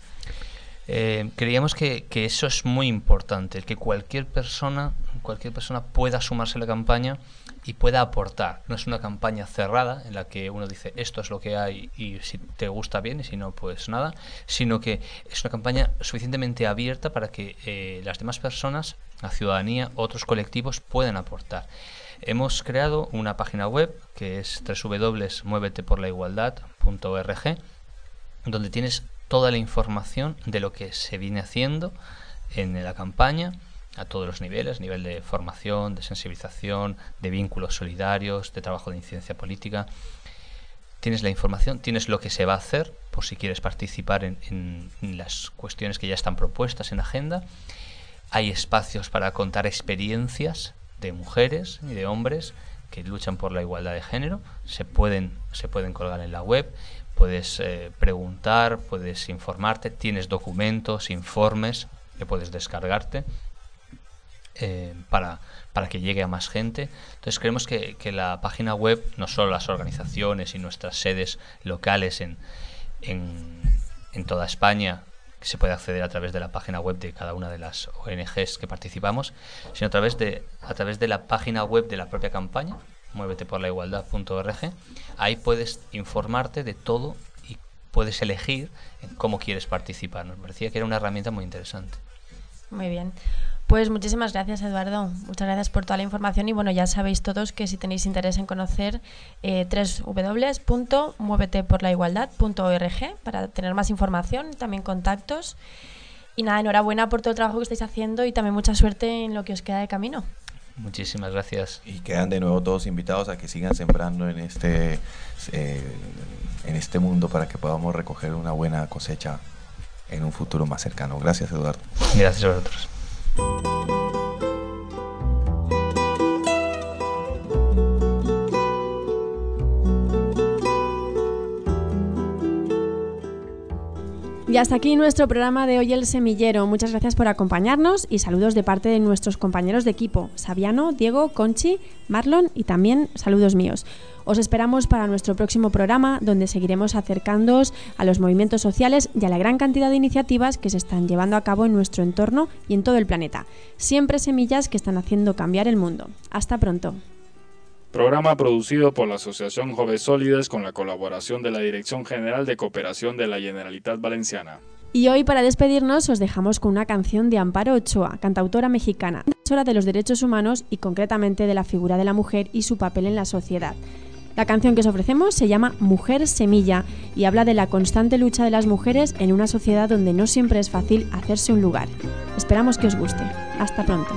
S16: Eh, creíamos que, que eso es muy importante, que cualquier persona, cualquier persona pueda sumarse a la campaña y pueda aportar. No es una campaña cerrada en la que uno dice esto es lo que hay y si te gusta bien y si no pues nada, sino que es una campaña suficientemente abierta para que eh, las demás personas, la ciudadanía, otros colectivos puedan aportar. Hemos creado una página web que es doble u doble u doble u punto muévete por la igualdad punto org, donde tienes toda la información de lo que se viene haciendo en la campaña a todos los niveles, nivel de formación, de sensibilización, de vínculos solidarios, de trabajo de incidencia política. Tienes la información, tienes lo que se va a hacer por si quieres participar en, en, en las cuestiones que ya están propuestas en agenda. Hay espacios para contar experiencias de mujeres y de hombres que luchan por la igualdad de género. Se pueden, se pueden colgar en la web. Puedes eh, preguntar, puedes informarte, tienes documentos, informes que puedes descargarte eh, para, para que llegue a más gente. Entonces creemos que, que la página web, no solo las organizaciones y nuestras sedes locales en, en, en toda España, que se puede acceder a través de la página web de cada una de las O N Ges que participamos, sino a través de, a través de la página web de la propia campaña, muévete por la igualdad punto org. Ahí puedes informarte de todo y puedes elegir en cómo quieres participar. Nos parecía que era una herramienta muy interesante.
S4: Muy bien. Pues muchísimas gracias, Eduardo. Muchas gracias por toda la información y bueno, ya sabéis todos que si tenéis interés en conocer eh, doble u doble u doble u punto muévete por la igualdad punto org para tener más información, también contactos. Y nada, enhorabuena por todo el trabajo que estáis haciendo y también mucha suerte en lo que os queda de camino.
S16: Muchísimas gracias.
S6: Y quedan de nuevo todos invitados a que sigan sembrando en este eh, en este mundo para que podamos recoger una buena cosecha en un futuro más cercano. Gracias, Eduardo.
S16: Gracias a vosotros.
S4: Y hasta aquí nuestro programa de hoy, El Semillero. Muchas gracias por acompañarnos y saludos de parte de nuestros compañeros de equipo, Sabiano, Diego, Conchi, Marlon y también saludos míos. Os esperamos para nuestro próximo programa, donde seguiremos acercándoos a los movimientos sociales y a la gran cantidad de iniciativas que se están llevando a cabo en nuestro entorno y en todo el planeta. Siempre semillas que están haciendo cambiar el mundo. Hasta pronto.
S5: Programa producido por la Asociación Joves Sólides con la colaboración de la Dirección General de Cooperación de la Generalitat Valenciana.
S4: Y hoy, para despedirnos, os dejamos con una canción de Amparo Ochoa, cantautora mexicana, defensora de los derechos humanos y concretamente de la figura de la mujer y su papel en la sociedad. La canción que os ofrecemos se llama Mujer Semilla y habla de la constante lucha de las mujeres en una sociedad donde no siempre es fácil hacerse un lugar. Esperamos que os guste. Hasta pronto.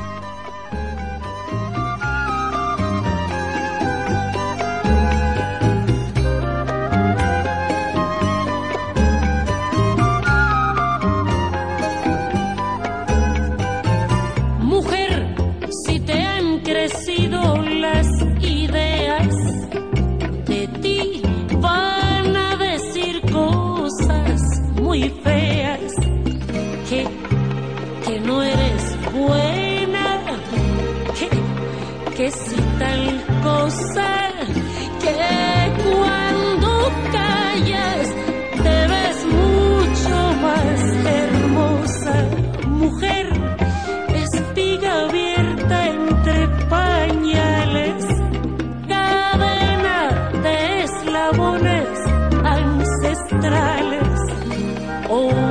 S3: Crecido las ideas, de ti van a decir cosas muy feas, que, que no eres buena, que, que si tal cosa, que cuando callas te ves mucho más hermosa, mujer, espiga abierta entre pañales, cadena de eslabones ancestrales. Oh,